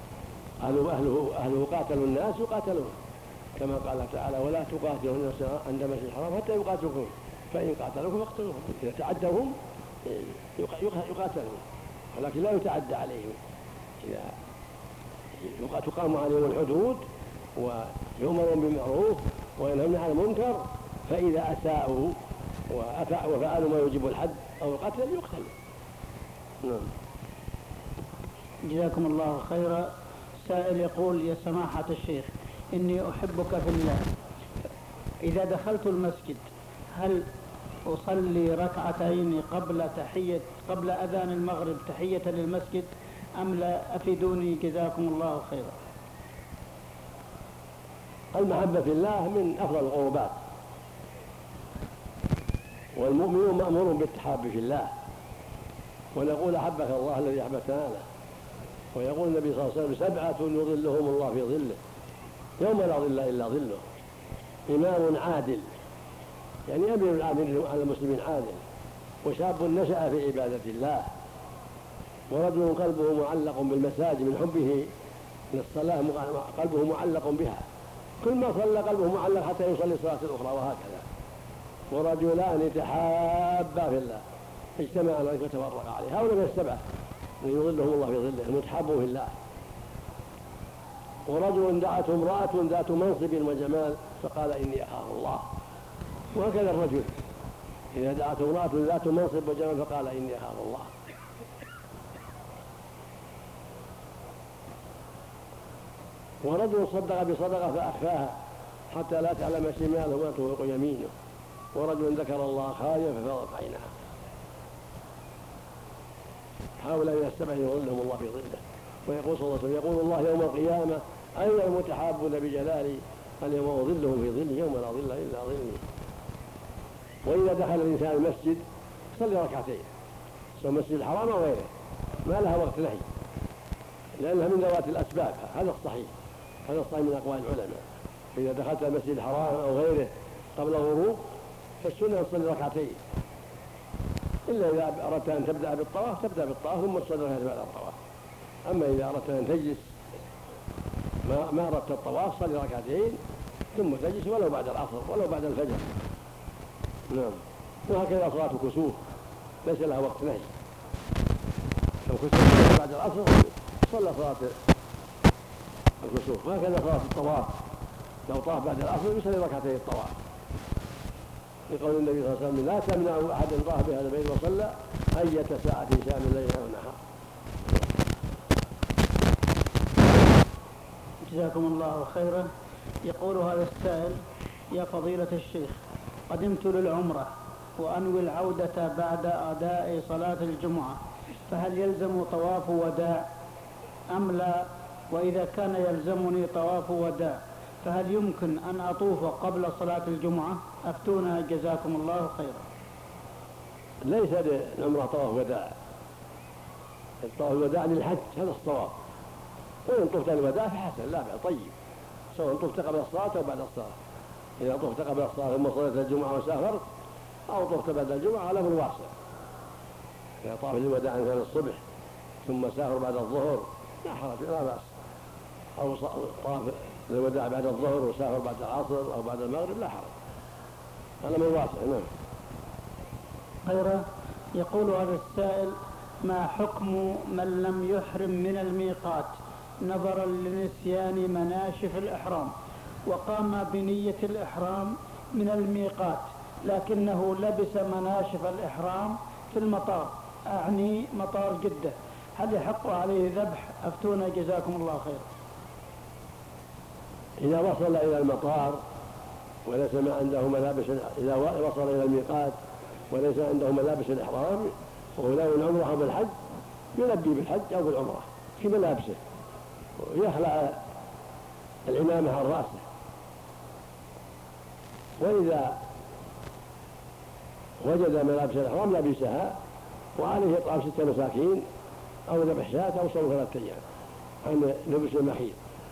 أهله قاتلوا الناس يقاتلون، كما قال تعالى ولا تقاتلون عند المسجد الحرام حتى يقاتلوكم فإن قاتلوكم فاقتلوهم. إذا تعدوهم يقاتلون، ولكن لا يتعدى عليهم. إذا تقام عليهم الحدود ويؤمرون بالمعروف وينهون عن المنكر، فإذا أساءوا وفعلوا ما يوجب الحد أو القتل يقتلوا. نعم. جزاكم الله خيرا. سائل يقول: يا سماحة الشيخ، إني أحبك في الله، إذا دخلت المسجد هل أصلي ركعتين قبل أذان المغرب تحية للمسجد أم لا؟ أفيدوني جزاكم الله خيرا. المحبة في الله من أفضل القربات، والمؤمنون مأمور بالتحاب في الله، ونقول أحبك الله الذي أحببتنا له. ويقول النبي صلى الله عليه وسلم: 7 يظلهم الله في ظله يوم لا ظل إلا ظله: إمام عادل، يعني أمير العاملين على المسلمين عادل، وشاب نشأ في عبادة الله، ورجل قلبه معلق بالمساجد من حبه للصلاة، قلبه معلق بها، كل ما صلى قلبه معلق حتى يصلي صلاة أخرى، وهكذا. ورجلان تحابا في الله اجتمعا عليه وتفرقا عليه. هؤلاء من 7 يظلهم الله في ظله المتحابون في الله. ورجل دعته امرأة ذات منصب وجمال فقال: إني أخاف الله. وهكذا الرجل إذا دعته امرأة ذات منصب وجمال فقال: إني أخاف الله. ورجل صدق بصدقة فأخفاها حتى لا تعلم شماله ما تنفق يمينه. ورجل ذكر الله خاليا ففاضت عيناه. هؤلاء من 7 يظلهم الله في ظله. ويقول صلى الله عليه وسلم: يقول الله يوم القيامة: أين المتحابون بجلالي؟ اليوم أظلهم في ظلي يوم لا ظل إلا ظلي. وإذا دخل الإنسان المسجد صلي ركعتين، سواء المسجد الحرام أو غيره، ما لها وقت نهي، لأنها من ذوات الأسباب. هذا الصحيح من أقوال العلماء. إذا دخلت المسجد الحرام أو غيره قبل الغروب فالسنة أن تصلي ركعتين، إلا إذا أردت أن تبدأ بالطواف تبدأ بالطواف ثم تصلي ركعتين بعد الطواف. أما إذا أردت أن تجلس ما أردت الطواف صلي ركعتين ثم تجلس، ولو بعد العصر ولو بعد الفجر. نعم. وهكذا صلاة الكسوف ليس لها وقت نهي، لو كسوف بعد العصر صلى صلاة الكسوف. وهكذا صلاة الطواف لو طاف بعد العصر يصلي ركعتين الطواف، لقول النبي صلى الله عليه وسلم: لا تمنعوا أحدا طاف بهذا البيت وصلى أية ساعة شاء من الليل أو النهار. جزاكم الله خيرا. يقول هذا السائل: يا فضيلة الشيخ، قدمت للعمرة وأنوي العودة بعد أداء صلاة الجمعة، فهل يلزم طواف وداع أم لا؟ وإذا كان يلزمني طواف وداع فهل يمكن أن أطوف قبل صلاة الجمعة؟ أفتونا جزاكم الله خيرا. ليس للعمرة طواف وداع، الطواف الوداع للحج، هذا الصواب. وإن طفت الوداع فحسن، لا بأس، طيب، سواء طفت قبل الصلاة أو بعد الصلاة. إذا طفت قبل الصلاة ثم صليت الجمعة وسافرت، أو طفت بعد الجمعة على أمر واسع. إذا طاف الوداع كان الصبح ثم سافر بعد الظهر لا حرج، لا بأس. أو طاف الوداع بعد الظهر وسافر بعد العصر أو بعد المغرب لا حرج، هذا أمر واسع. نعم. خيرا. يقول هذا السائل: ما حكم من لم يحرم من الميقات نظرا لنسيان مناشف الإحرام، وقام بنية الإحرام من الميقات لكنه لبس مناشف الإحرام في المطار، أعني مطار جدة، هل يحق عليه ذبح؟ أفتونا جزاكم الله خير. إذا وصل إلى المطار وليس ما عنده ملابس، إذا وصل إلى الميقات وليس عنده ملابس الإحرام وهو ناوي العمرة أو بالحج، يلبي بالحج أو بالعمرة في ملابسه، ويخلع العمامة عن رأسه وإذا وجد ملابس الإحرام لبسها، وعليه إطعام 6 مساكين أو ذبح شاة أو صوم 3 أيام عن لبس المخيط.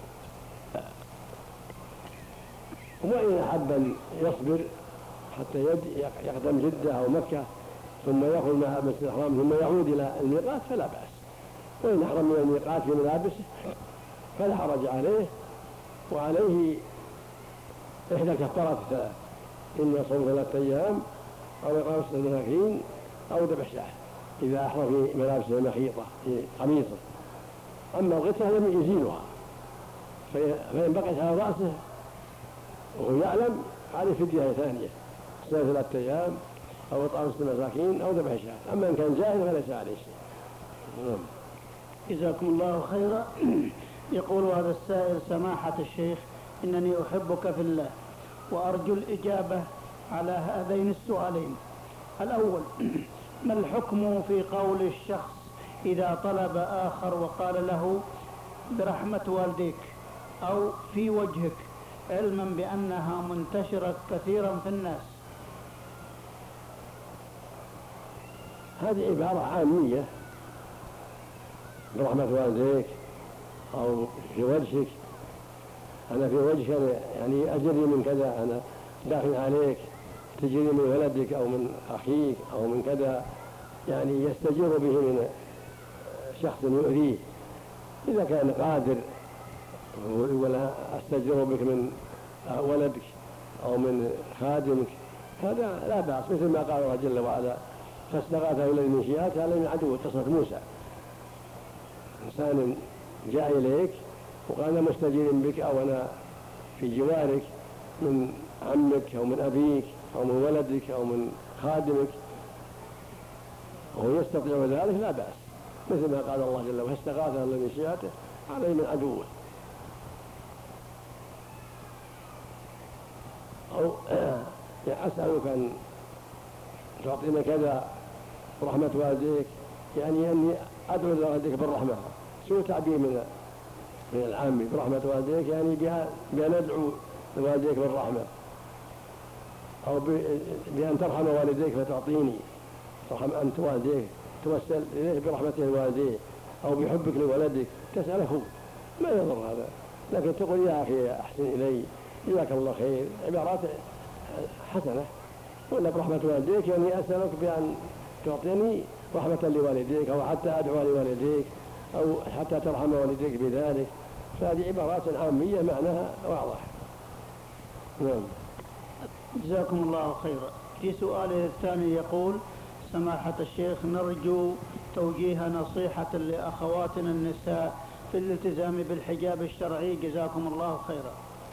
وإن أحب أن يصبر حتى يقدم جدة أو مكة ثم يأخذ ملابس الإحرام ثم يعود إلى الميقات فلا بأس. وإن أحرم من الميقات في ملابسه فلا حرج عليه، وعليه إحدى الكفارات الثلاث: إما صوم 3 أيام أو إطعام 6 مساكين أو ذبح شاة إذا أحرم في ملابسه المخيطة في قميصه. أما الغترة لم يزيلها، فإن بقيت على رأسه وهو يعلم عليه فدية ثانية: صوم 3 أيام أو إطعام 6 مساكين أو ذبح شاة. أما إن كان جاهل فليس عليه شيء. جزاكم الله خيرا. يقول هذا السائل: سماحة الشيخ، إنني أحبك في الله وأرجو الإجابة على هذين السؤالين. الأول: ما الحكم في قول الشخص إذا طلب آخر وقال له برحمة والديك أو في وجهك، علما بأنها منتشرة كثيرا في الناس؟ هذه عبارة عامية: برحمة والديك أو في وجهك. أنا في وجهك يعني أجري من كذا، أنا داخل عليك، تجري من ولدك أو من أخيك أو من كذا، يعني يستجير به من شخص يؤذيه. إذا كان قادر ولا أستجير بك من ولدك أو من خادمك هذا لا بأس، مثل ما قال الله جل وعلا: فاستغاثه الذي من شيعته على من عدو. قصة موسى: إنسان جاء إليك وقال: أنا مستجير بك أو أنا في جوارك من عمك أو من أبيك أو من ولدك أو من خادمك، وهو يستطيع ذلك لا بأس، مثل ما قال الله جل وعلا: فاستغاثه الذي من شيعته عليه من عدوه. أو أسألك أن تعطينا كذا رحمة والديك، يعني أني أدعو لوالديك بالرحمة. شو تعبير من العام برحمة والديك؟ يعني بأن ندعو لوالديك بالرحمة، أو بأن ترحم والديك فتعطيني، ترحم أنت والديك، توسل إليه برحمته الوالدين، أو بحبك لولدك تسأله، ما يضر هذا. لكن تقول: يا أخي أحسن إلي، جزاك الله خير، عبارات حسنة. ولا برحمة والديك يعني أسألك بأن تعطيني رحمة لوالديك، أو حتى أدعو لوالديك، أو حتى ترحم والديك بذلك. فهذه عبارات عامية معناها واضح. نعم. جزاكم الله خيرا. في سؤاله الثاني يقول: سماحة الشيخ، نرجو توجيه نصيحة لأخواتنا النساء في الالتزام بالحجاب الشرعي، جزاكم الله خيرا.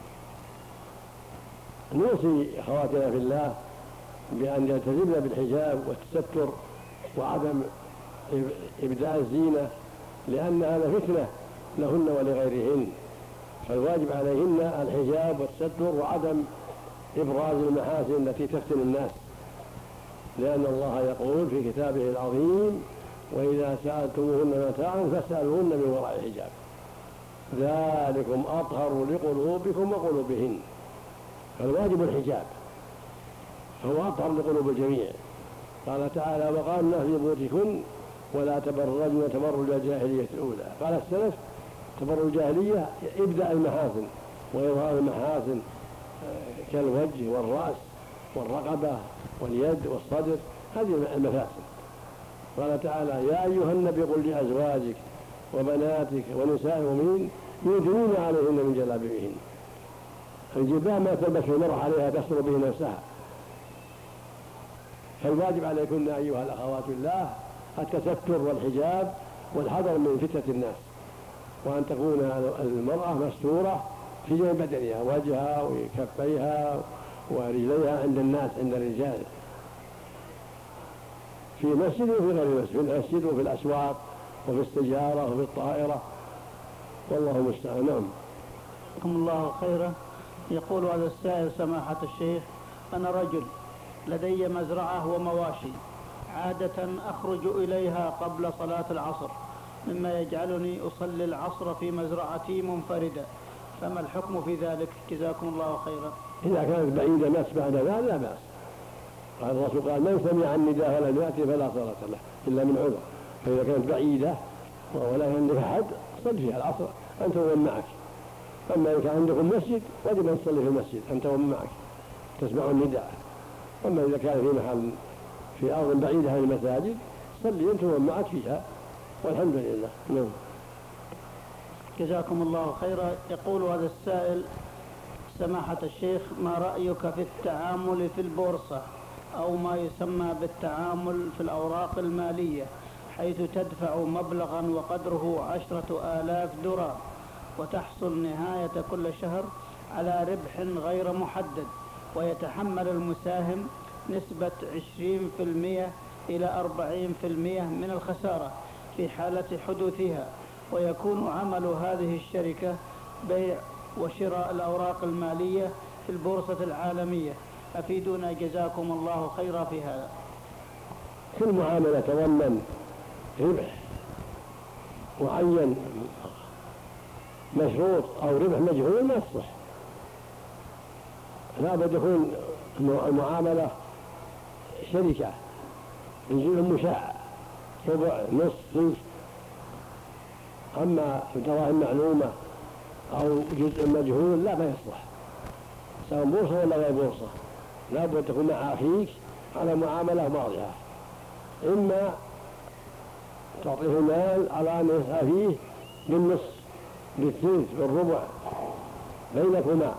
نوصي أخواتنا في الله بأن يلتزمن بالحجاب والتستر وعدم إبداء الزينة، لأنها فتنة لهن ولغيرهن، فالواجب عليهن الحجاب والتستر وعدم إبراز المحاسن التي تفتن الناس، لأن الله يقول في كتابه العظيم: وإذا سألتموهن متاعا فاسألوهن من وراء حجاب، ذلكم أطهر لقلوبكم وقلوبهن. فالواجب الحجاب، فهو أطهر لقلوب الجميع. قال تعالى: وقالنا في بيوتكن ولا تبرجن تبرج الجاهلية الأولى. قال السلف: تبرج الجاهلية إبداء المحاسن وإظهار المحاسن كالوجه والرأس والرقبة واليد والصدر، هذه المفاسد. قال تعالى: يا أيها النبي قل لأزواجك وبناتك ونساء المؤمنين يدنين عليهن من جلابيبهن. الجبال ما تلبس المرأة عليها تستر به نفسها. فالواجب عليكن أيها الأخوات الله التستر والحجاب والحذر من فتنة الناس، وأن تكون المرأة مستورة في جميع بدنها، وجهها وكفيها ورجليها عند الناس، عند الرجال، في مسجد وفي غير مسجد، في المسجد وفي الأسواق وفي السجارة وفي الطائرة، والله المستعان. نعم. جزاكم الله خيرا. يقول هذا السائل: سماحة الشيخ، أنا رجل لدي مزرعة ومواشي، عادة أخرج إليها قبل صلاة العصر، مما يجعلني أصلي العصر في مزرعتي منفردة، فما الحكم في ذلك؟ جزاكم الله خيرا. إذا كانت بعيدة مس بعد ذلك لا بأس. قال الرسول قال من سمع النداء ولم يأتي فلا صلاة له إلا من عذر. فإذا كانت بعيدة ولا عندك أحد صل فيها العصر أنت ومن معك. أما إذا كان عندكم مسجد يجب أن تصلي في المسجد أنت ومن معك تسمع النداء. أما إذا كان في محل في أرض بعيدة عن المساجد صلي أنت ومن معك فيها والحمد لله. نعم. جزاكم الله خيرا. يقول هذا السائل: سماحة الشيخ، ما رأيك في التعامل في البورصة أو ما يسمى بالتعامل في الأوراق المالية، حيث تدفع مبلغا وقدره 10,000 درهم وتحصل نهاية كل شهر على ربح غير محدد، ويتحمل المساهم نسبة 20% إلى 40% من الخسارة في حالة حدوثها، ويكون عمل هذه الشركة بيع وشراء الأوراق المالية في البورصة العالمية. أفيدونا جزاكم الله خيرا في هذا. كل معاملة تضمن ربح معين مشروط أو ربح مجهول ما يصح. لا بد يكون المعاملة شركة يجيب مشاع ربع نصف ثلث. أما دراهم معلومة أو جزء مجهول لا ما يصلح، سواء بورصة ولا غير بورصة. لا بد تكون مع أخيك على معاملة واضحة، إما تعطيه المال على أن يسعى فيه بالنصف بالثلث بالربع بينكما،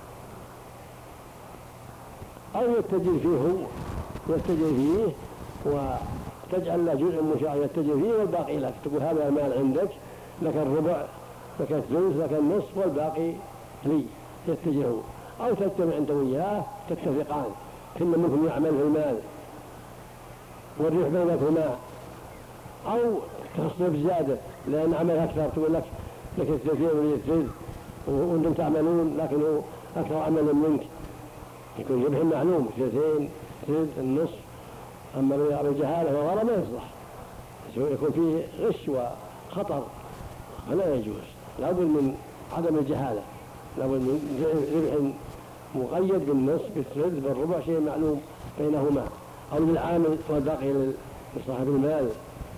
أو يتجر فيه هو يتجر فيه وتجعل له جزء مشاع يتجر فيه والباقي لك. تقول هذا المال عندك، لك الربع لك الثلث لك النصف والباقي لي يتجره. أو تجتمع أنت وياه تتفقان كل منكم يعمل في المال والربح بينكما، أو تصرف زيادة لأن عمل أكثر تقول لك الثلثين ولي الثلث وأنتم تعملون لكن هو أكثر عملا منك، يكون ربح معلوم ثلثين ثلث النصف. أما الجهالة والغرر ما يصلح، يكون فيه غش وخطر فلا يجوز. لابد من عدم الجهالة، لابد من ربح مقيد بالنصف بالثلث بالربع شيء معلوم بينهما، أو للعامل والباقي لصاحب المال.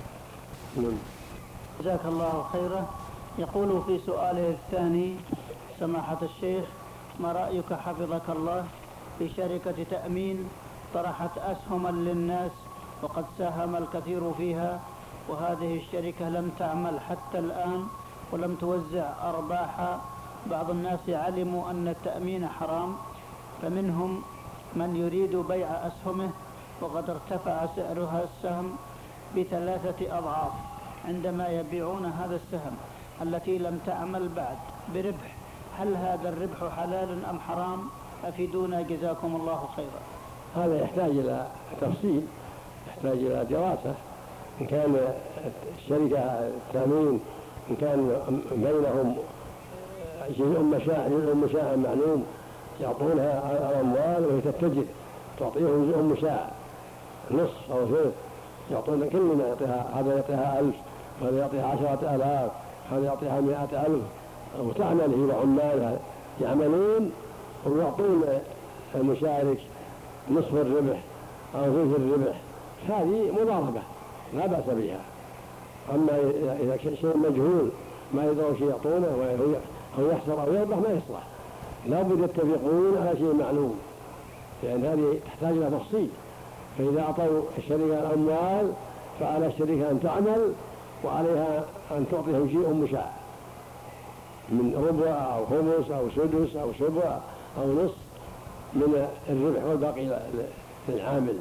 جزاك الله خيرا. يقول في سؤاله الثاني: سماحة الشيخ، ما رأيك حفظك الله في شركة تأمين طرحت أسهما للناس وقد ساهم الكثير فيها، وهذه الشركة لم تعمل حتى الآن ولم توزع أرباحها؟ بعض الناس علموا أن التأمين حرام، فمنهم من يريد بيع أسهمه وقد ارتفع سعرها السهم ب3 أضعاف عندما يبيعون هذا السهم التي لم تعمل بعد بربح. هل هذا الربح حلال أم حرام؟ أفيدونا جزاكم الله خيرا. هذا يحتاج إلى تفصيل، يحتاج إلى دراسة. إن كان الشركة التأمين إن كان بينهم جزء مشاع معلوم يعطونها الأموال وهي تتجر تعطيهم جزء مشاع نصف أو ثلث، يعطون كل من يعطيها، هذا يعطيها 1000 وهذا يعطيها 10,000 هذا يعطيها 100,000 وتعمل هي وعمالها يعملون ويعطون المشارك نصف الربح أو ثلث الربح، هذه مضاربة لا بأس بها. أما إذا شيء مجهول ما يدرون شيء يعطونه أو يخسر أو يربح ما يصلح. لا بد يتفقون على شيء معلوم، لأن هذه تحتاج إلى تفصيل. فإذا أعطوا الشركة الأموال فعلى الشركة أن تعمل وعليها أن تعطيهم شيء مشاع من ربع أو خمس أو سدس أو سبع أو نصف من الربح والباقي للعامل.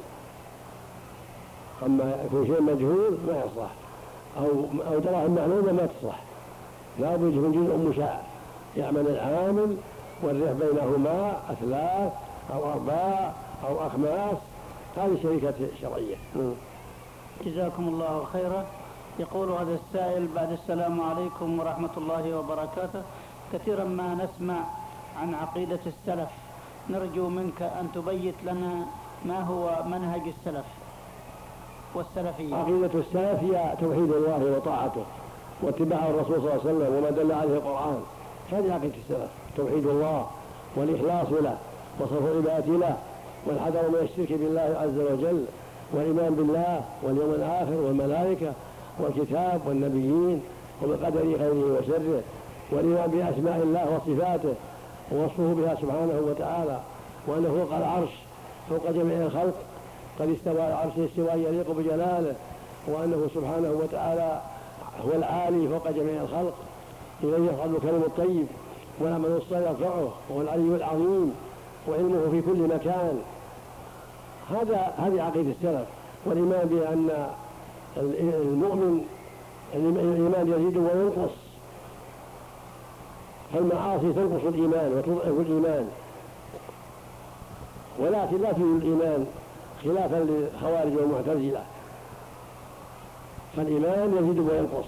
أما يكون شيء مجهول ما يصلح أو دراهم معلومة ما تصلح. لا بد يكون جزء مشاع يعمل العامل والربح بينهما أثلاث أو أرباع أو أخماس. هذه شركة شرعية. جزاكم الله خيرا. يقول هذا السائل: بعد السلام عليكم ورحمة الله وبركاته، كثيرا ما نسمع عن عقيدة السلف، نرجو منك أن تبيت لنا ما هو منهج السلف والسلفية. عقيدة السلف هي توحيد الله وطاعته واتباع الرسول صلى الله عليه وسلم وما دل عليه القرآن هذه عقيدة السلف، توحيد الله والإخلاص له وصرف العبادة له والحذر من الشرك بالله عز وجل والإيمان بالله واليوم الآخر والملائكة والكتاب والنبيين وبقدر خيره وشره والإيمان بأسماء الله وصفاته ووصفه بها سبحانه وتعالى وأنه فوق العرش فوق جميع الخلق قد استوى على عرشه استواء يليق بجلاله وأنه سبحانه وتعالى هو العالي فوق جميع الخلق إليه يصعد الكلم الطيب والعمل الصالح يرفعه وهو العلي العظيم وعلمه في كل مكان. هذه عقيدة السلف. والإيمان بأن المؤمن الإيمان يزيد وينقص، فالمعاصي تنقص الإيمان وتضعف الإيمان ولكن لا تزيد الإيمان خلافا للخوارج والمعتزلة، فالإيمان يزيد وينقص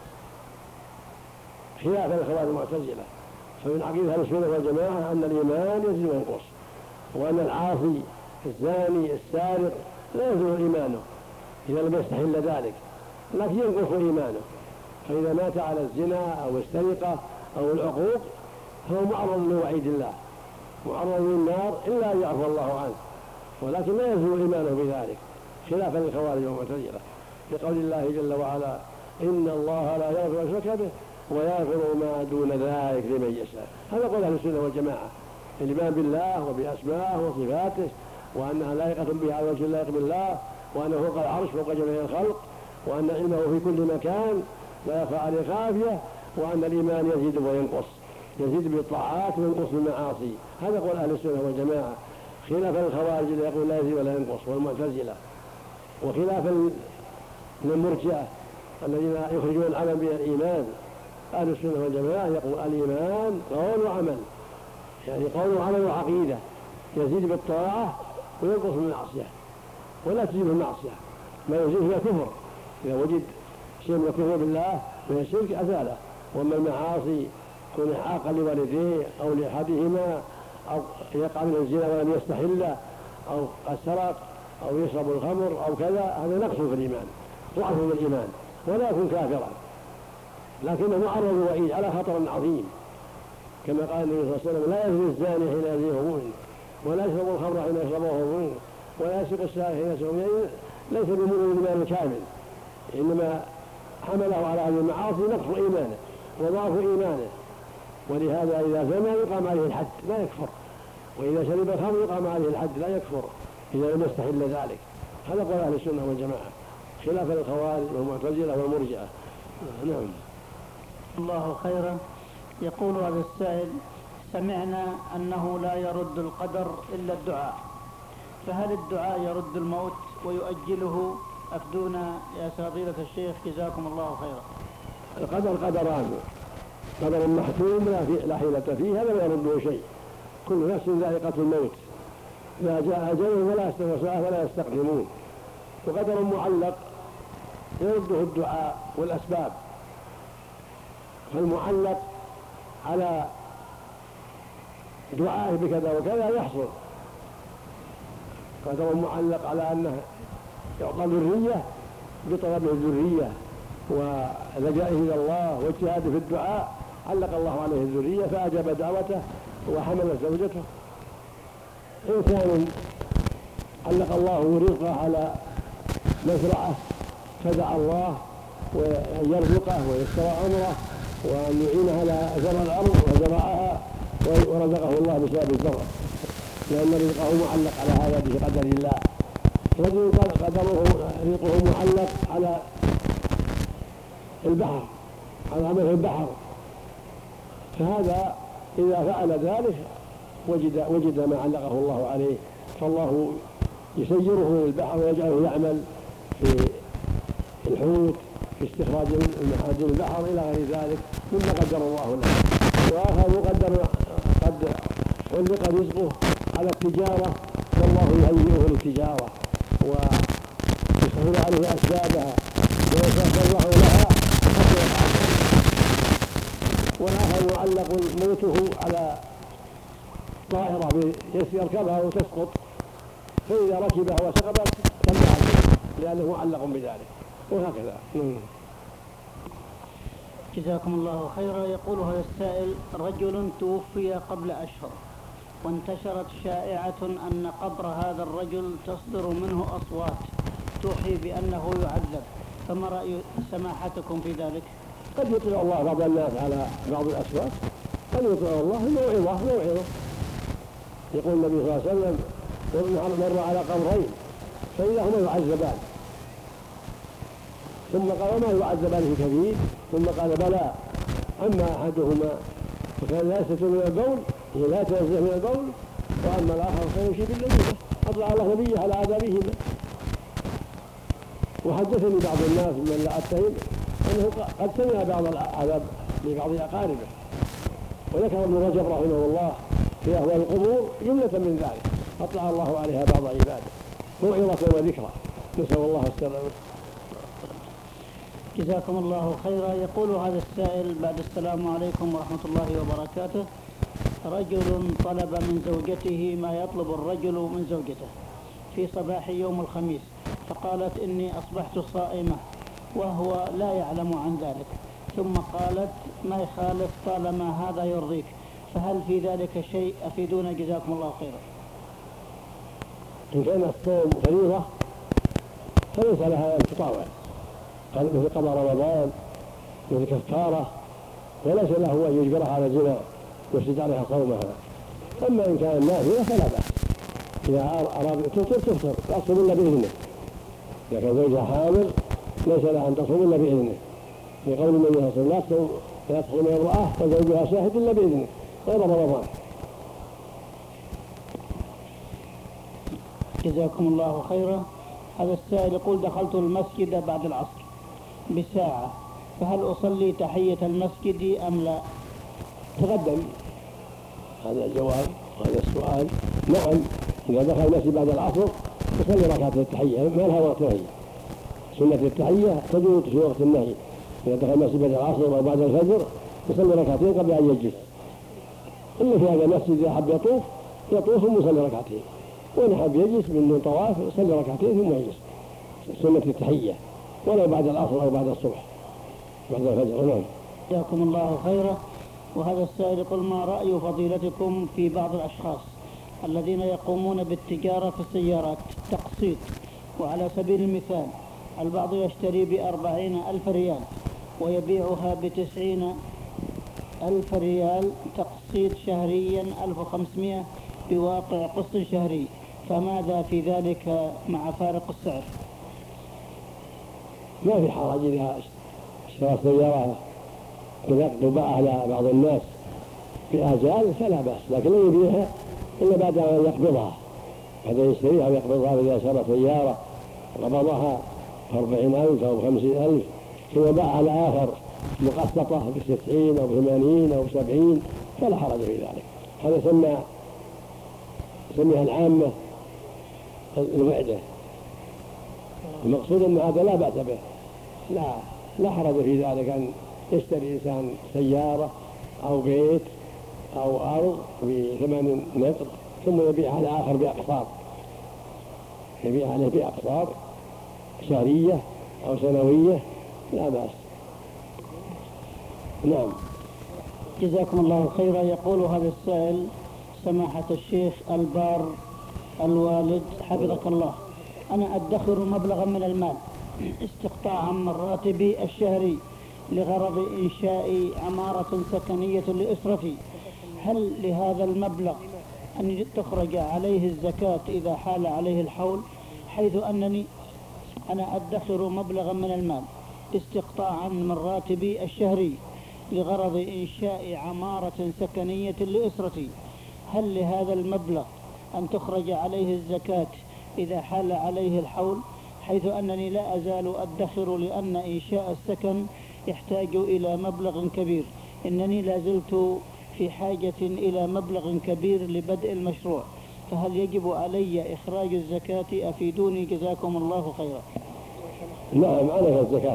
خلافا للخوارج والمعتزلة. فمن عقيدة أهل السنة والجماعة أن الإيمان يزيد وينقص، وأن العاصي الزاني السارق لا يزول إيمانه إذا لم يستحل ذلك، لكن ينقص إيمانه، فإذا مات على الزنا أو السرقة أو العقوق فهو معرض لوعيد الله، معرض للنار إلا أن يعفو الله عنه، ولكن لا يزول إيمانه بذلك خلافا للخوارج والمعتزلة، لقول الله جل وعلا: إن الله لا يغفر أن يشرك به ويغفر ما دون ذلك لمن يشاء. هذا قول أهل السنة والجماعة، الإيمان بالله وبأسمائه وصفاته وأنها لائقة به على وجه اللائق بالله، وأنه فوق العرش فوق جميع الخلق، وأن علمه في كل مكان لا يخفى عليه خافية، وأن الإيمان يزيد وينقص، يزيد بالطاعات وينقص بالمعاصي. هذا قول أهل السنة والجماعة، خلافا الخوارج اللي يقول لا يزيد ولا ينقص والمعتزلة، وخلافا للمرجئة الذين يخرجون العمل من الإيمان. أهل السنة والجماعة يقول الإيمان قول وعمل، يعني قول وعمل وعقيدة، يزيد بالطاعة وينقص بالمعصية ولا تزيد بالمعصية، ما يزيد هو كفر، إذا وجد شيء من الكفر بالله من الشرك أزاله. وأما المعاصي كون عاقا لوالديه أو لأحدهما أو يقع من الزنا ولم يستحله أو السرق أو يشرب الخمر أو كذا، هذا نقص في الإيمان، ضعف في الإيمان، ولا يكون كافرا، لكنه معرض وعيد على خطر عظيم، كما قال النبي صلى الله عليه وسلم: لا يزني الزاني حين يزني وهو مؤمن، ولا يشرب الخمر حين يشربه وهو مؤمن، ولا يسرق السارق حين يسرق مؤمن، ليس بمؤمن الإيمان الكامل، إنما حمله على هذه المعاصي نقص إيمانه وضعف إيمانه. ولهذا إذا زنى يقام عليه الحد لا يكفر، وإذا شرب الخمر يقام عليه الحد لا يكفر إذا لم يستحل ذلك. هذا قول أهل السنة والجماعة، خلاف الخوارج والمعتزلة والمرجئة. نعم. الله خيرا. يقول هذا السائل: سمعنا أنه لا يرد القدر إلا الدعاء، فهل الدعاء يرد الموت ويؤجله؟ أفدونا يا فضيلة الشيخ جزاكم الله خيرا. القدر قدران، قدر محتوم لا حيلة فيه، هذا لا يرده شيء، كل نفس ذائقة الموت، إذا جاء أجله فلا يستوى ساعة ولا يستقدمون. وقدر معلق يرده الدعاء والأسباب، فالمعلق على دعائه بكذا وكذا يحصل، قدر معلق على أنه يعطى ذرية بطلبه الذرية ولجائه إلى الله واجتهاده في الدعاء، علق الله عليه الذرية فأجاب دعوته وحمل زوجته. إنسان علق الله رزقه على مزرعة فدعا الله وأن يرزقه ويسر أمره وأن يعينه على زرع الأرض وزرعها، ورزقه الله بسبب الزرع، لأن رزقه معلق على هذا بقدر الله. رجل قدره رزقه معلق على البحر، على عمل البحر، فهذا إذا فعل ذلك وجد ما علقه الله عليه، فالله يسيره للبحر ويجعله يعمل في الحوت في استخراج معادن البحر إلى غير ذلك مما قدر الله له. وآخر قد علق رزقه على التجارة، والله يهيئه للتجارة ويسهل عليه أسبابها ويسهل الله لها حتى يفعل. والآخر معلق موته على طائرة يركبها وتسقط، فإذا ركبها وسقطت تبع لأنه معلق بذلك، وهكذا. جزاكم الله خيرا. يقول هذا السائل: رجل توفي قبل أشهر وانتشرت شائعة أن قبر هذا الرجل تصدر منه أصوات توحي بأنه يعذب، فما رأي سماحتكم في ذلك؟ قد يطلع الله بعض الناس على بعض الأصوات، قد يطلع الله موعظة. يقول النبي صلى الله عليه وسلم: مر على قبرين فإذا هما يعذبان، ثم قال: ما يعذبان في كبير؟ ثم قال: بلى، أما أحدهما فكان لا يستتر من البول، هي لا تنزه من البول، وأما الآخر فيمشي بالليلة. أطلع الله نبيه على عذابهما. وحدثني بعض الناس من لا أتهم أنه قد سمع بعض العذاب لبعض أقاربه، وذكر ابن رجب رحمه الله في أهوال القبور جملة من ذلك، أطلع الله عليها بعض عباده موعظة وذكرى، نسأل الله السلامة. جزاكم الله خيرا. يقول هذا السائل بعد: السلام عليكم ورحمة الله وبركاته. رجل طلب من زوجته ما يطلب الرجل من زوجته في صباح يوم الخميس، فقالت: إني أصبحت صائمة، وهو لا يعلم عن ذلك، ثم قالت: ما يخالف طالما هذا يرضيك، فهل في ذلك شيء؟ أفيدونا جزاكم الله خيرا. إن كان الصوم فريضة فليس لها أن تطاوع، مثل قضاء رمضان، مثل كفارة، وليس له أن يجبرها على الجماع ويفسد عليها صومها. أما إن كان نافلة فلا بأس، إذا أراد تفطر تصوم إلا بإذنه. إذا كان زوجها حامل ليس لها أن تصوم إلا بإذنه، لقول النبي صلى الله عليه وسلم: لا تصوم امرأة وزوجها شاهد إلا بإذنه غير رمضان. جزاكم الله خيرا. هذا السائل يقول: دخلت المسجد بعد العصر بساعة، فهل أصلي تحية المسجد أم لا؟ تقدم هذا الجواب وهذا السؤال. نعم، إذا دخل المسجد بعد العصر يصلي ركعتين التحية، ما لها وقت نهي. سنة التحية تجوز في وقت النهي. إذا دخل المسجد بعد العصر أو بعد الفجر يصلي ركعتين قبل أن يجلس. إلا في هذا المسجد إذا حب يطوف ثم يصلي ركعتين، وإن حب يجلس من طواف يصلي ركعتين ثم يجلس. سنة التحية ولو بعد العصر أو بعد الصبح بعد الفجر. نعم. جزاكم الله خيرا. وهذا السائل يقول: ما رأي فضيلتكم في بعض الأشخاص الذين يقومون بالتجارة في السيارات تقسيط؟ وعلى سبيل المثال البعض يشتري ب40,000 ريال ويبيعها ب90,000 ريال تقسيط شهريا 1500 بواقع قسط شهري، فماذا في ذلك مع فارق السعر؟ ما في حرج إذا اشترى سيارة تباع على بعض الناس بآجال فلا بأس، لكن لا يبيعها إلا بعد أن يقبضها، بعد أن يشتريها ويقبضها. إذا اشترى سيارة قبضها 40,000 أو 50,000 ثم باع على آخر مقسطة ب90 أو 80 أو 70 فلا حرج في ذلك. هذا سميها العامة الوعدة. المقصود أن هذا لا بأس به، لا حرج في ذلك أن يشتري إنسان سيارة أو بيت أو أرض بثمن نقد ثم يبيع على آخر بأقساط، يبيع عليه بأقساط شهرية أو سنوية، لا بأس. نعم. جزاكم الله خيرا. يقول هذا السائل: سماحة الشيخ البار الوالد حفظك الله، أنا أدخر مبلغا من المال استقطاعا من راتبي الشهري لغرض إنشاء عمارة سكنية لأسرتي، هل لهذا المبلغ أن تخرج عليه الزكاة إذا حال عليه الحول؟ حيث أنني أنا أدخر مبلغا من المال استقطاعا من راتبي الشهري لغرض إنشاء عمارة سكنية لأسرتي، هل لهذا المبلغ أن تخرج عليه الزكاة إذا حال عليه الحول؟ حيث أنني لا أزال أدخر، لأن إنشاء السكن يحتاج إلى مبلغ كبير، إنني لازلت في حاجة إلى مبلغ كبير لبدء المشروع، فهل يجب علي إخراج الزكاة؟ أفيدوني جزاكم الله خيرا. نعم، عليك الزكاة.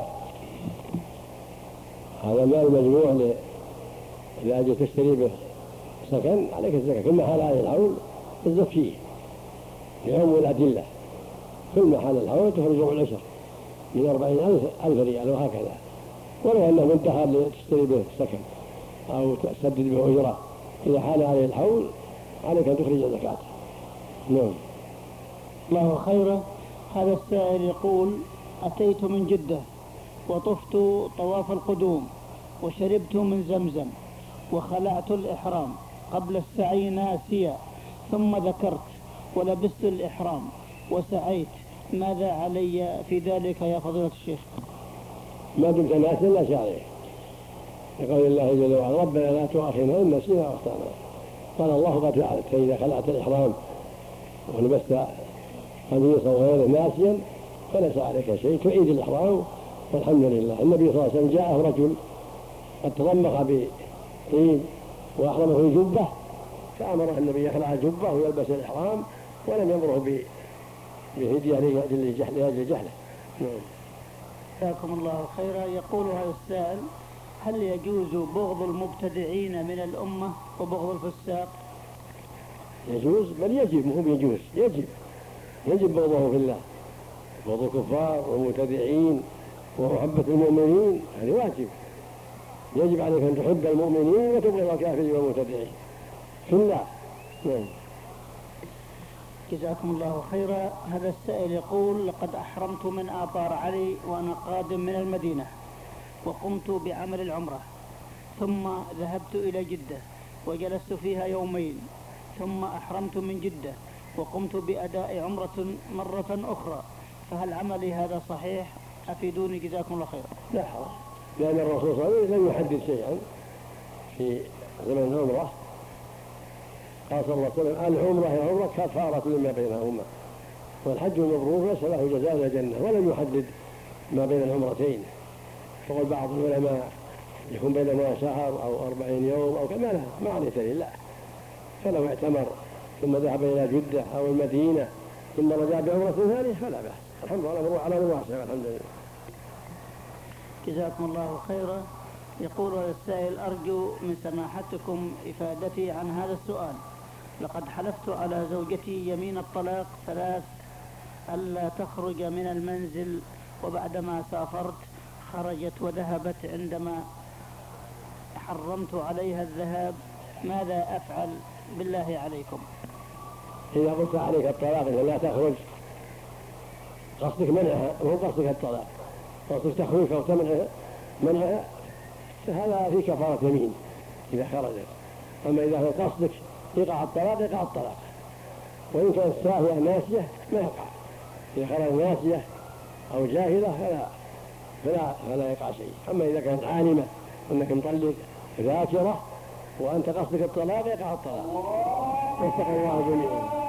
هذا المال مجموع لأجل تشتري به سكن، عليك الزكاة. كل ما حال عليه الحول تزكيه بعموم الأدلة. كل ما حال الحول تخرج العشر من 40,000 ريال وهكذا. ولو أنه انتهى لتشتري به سكن أو تسدد به أجرة، إذا حال عليه الحول عليك أن تخرج زكاته. نعم. الله خيرا. هذا السائل يقول: أتيت من جدة وطفت طواف القدوم وشربت من زمزم وخلعت الإحرام قبل السعي ناسيا، ثم ذكرت ولبست الإحرام وسعيت، ماذا علي في ذلك يا فضيلة الشيخ؟ ما دمت ناسيا لا شيء عليك، لقول الله جل وعلا: ربنا لا تؤاخذنا إن نسينا وأخطأنا. قال الله: قد فعلت. فإذا خلعت الإحرام ولبست قميصا وغيره ناسيا فليس عليك شيء، تعيد الإحرام والحمد لله. النبي صلى الله عليه وسلم جاءه رجل قد تضمخ بطيب وأحرمه الجبة، فأمره النبي يخلع الجبة ويلبس الإحرام ولم يأمره بهدية لأجل جهله. جزاكم الله خيرا. يقول هذا السائل: هل يجوز بغض المبتدعين من الأمة وبغض الفساق؟ يجوز، بل يجب، مهم يجوز، يجب بغضه في الله، بغض الكفار والمبتدعين ومحبة المؤمنين، هذا واجب. يجب عليك أن تحب المؤمنين وتبغض الكافرين والمبتدعين في الله. نعم. جزاكم الله خيرا. هذا السائل يقول: لقد أحرمت من آبار علي وأنا قادم من المدينة، وقمت بعمل العمرة، ثم ذهبت إلى جدة وجلست فيها يومين، ثم أحرمت من جدة وقمت بأداء عمرة مرة أخرى، فهل عملي هذا صحيح؟ أفيدوني جزاكم الله خيرا. لا حرج، لأن الرسول صلى الله عليه وسلم لم يحدد شيئا في زمن العمرة. قال صلى الله عليه وسلم: العمرة هي عمرة كفارة لما بينهما، والحج المبرور ليس له جزاء إلا الجنة. ولم يحدد ما بين العمرتين، فقال بعض العلماء يكون بينهما شهر أو 40 يوم أو كما، لا، ما عليه دليل. لا، فلو اعتمر ثم ذهب إلى جدة أو المدينة ثم رجع بعمرة ثانية فلا بأس، الحمد لله على الواسع، الحمد لله. جزاكم الله خيرا. يقول هذا السائل: أرجو من سماحتكم إفادتي عن هذا السؤال. لقد حلفت على زوجتي يمين الطلاق 3 ألا تخرج من المنزل، وبعدما سافرت خرجت وذهبت عندما حرمت عليها الذهاب، ماذا أفعل بالله عليكم؟ إذا قلت عليك الطلاق لا تخرج، قصدك منعها، وهو قصدك الطلاق، قصدك تخرج أو منعها، فهذا في كفارة يمين إذا خرجت. أما إذا كان قصدك يقع الطلاق يقع الطلاق، وإن كانت ساهية ناسية ما يقع. إذا خرج ناسية أو جاهلة فلا يقع شيء. أما إذا كانت عالمة أنك مطلق ذاكرة وأنت قصدك الطلاق يقع الطلاق. واتقوا الله جميعا.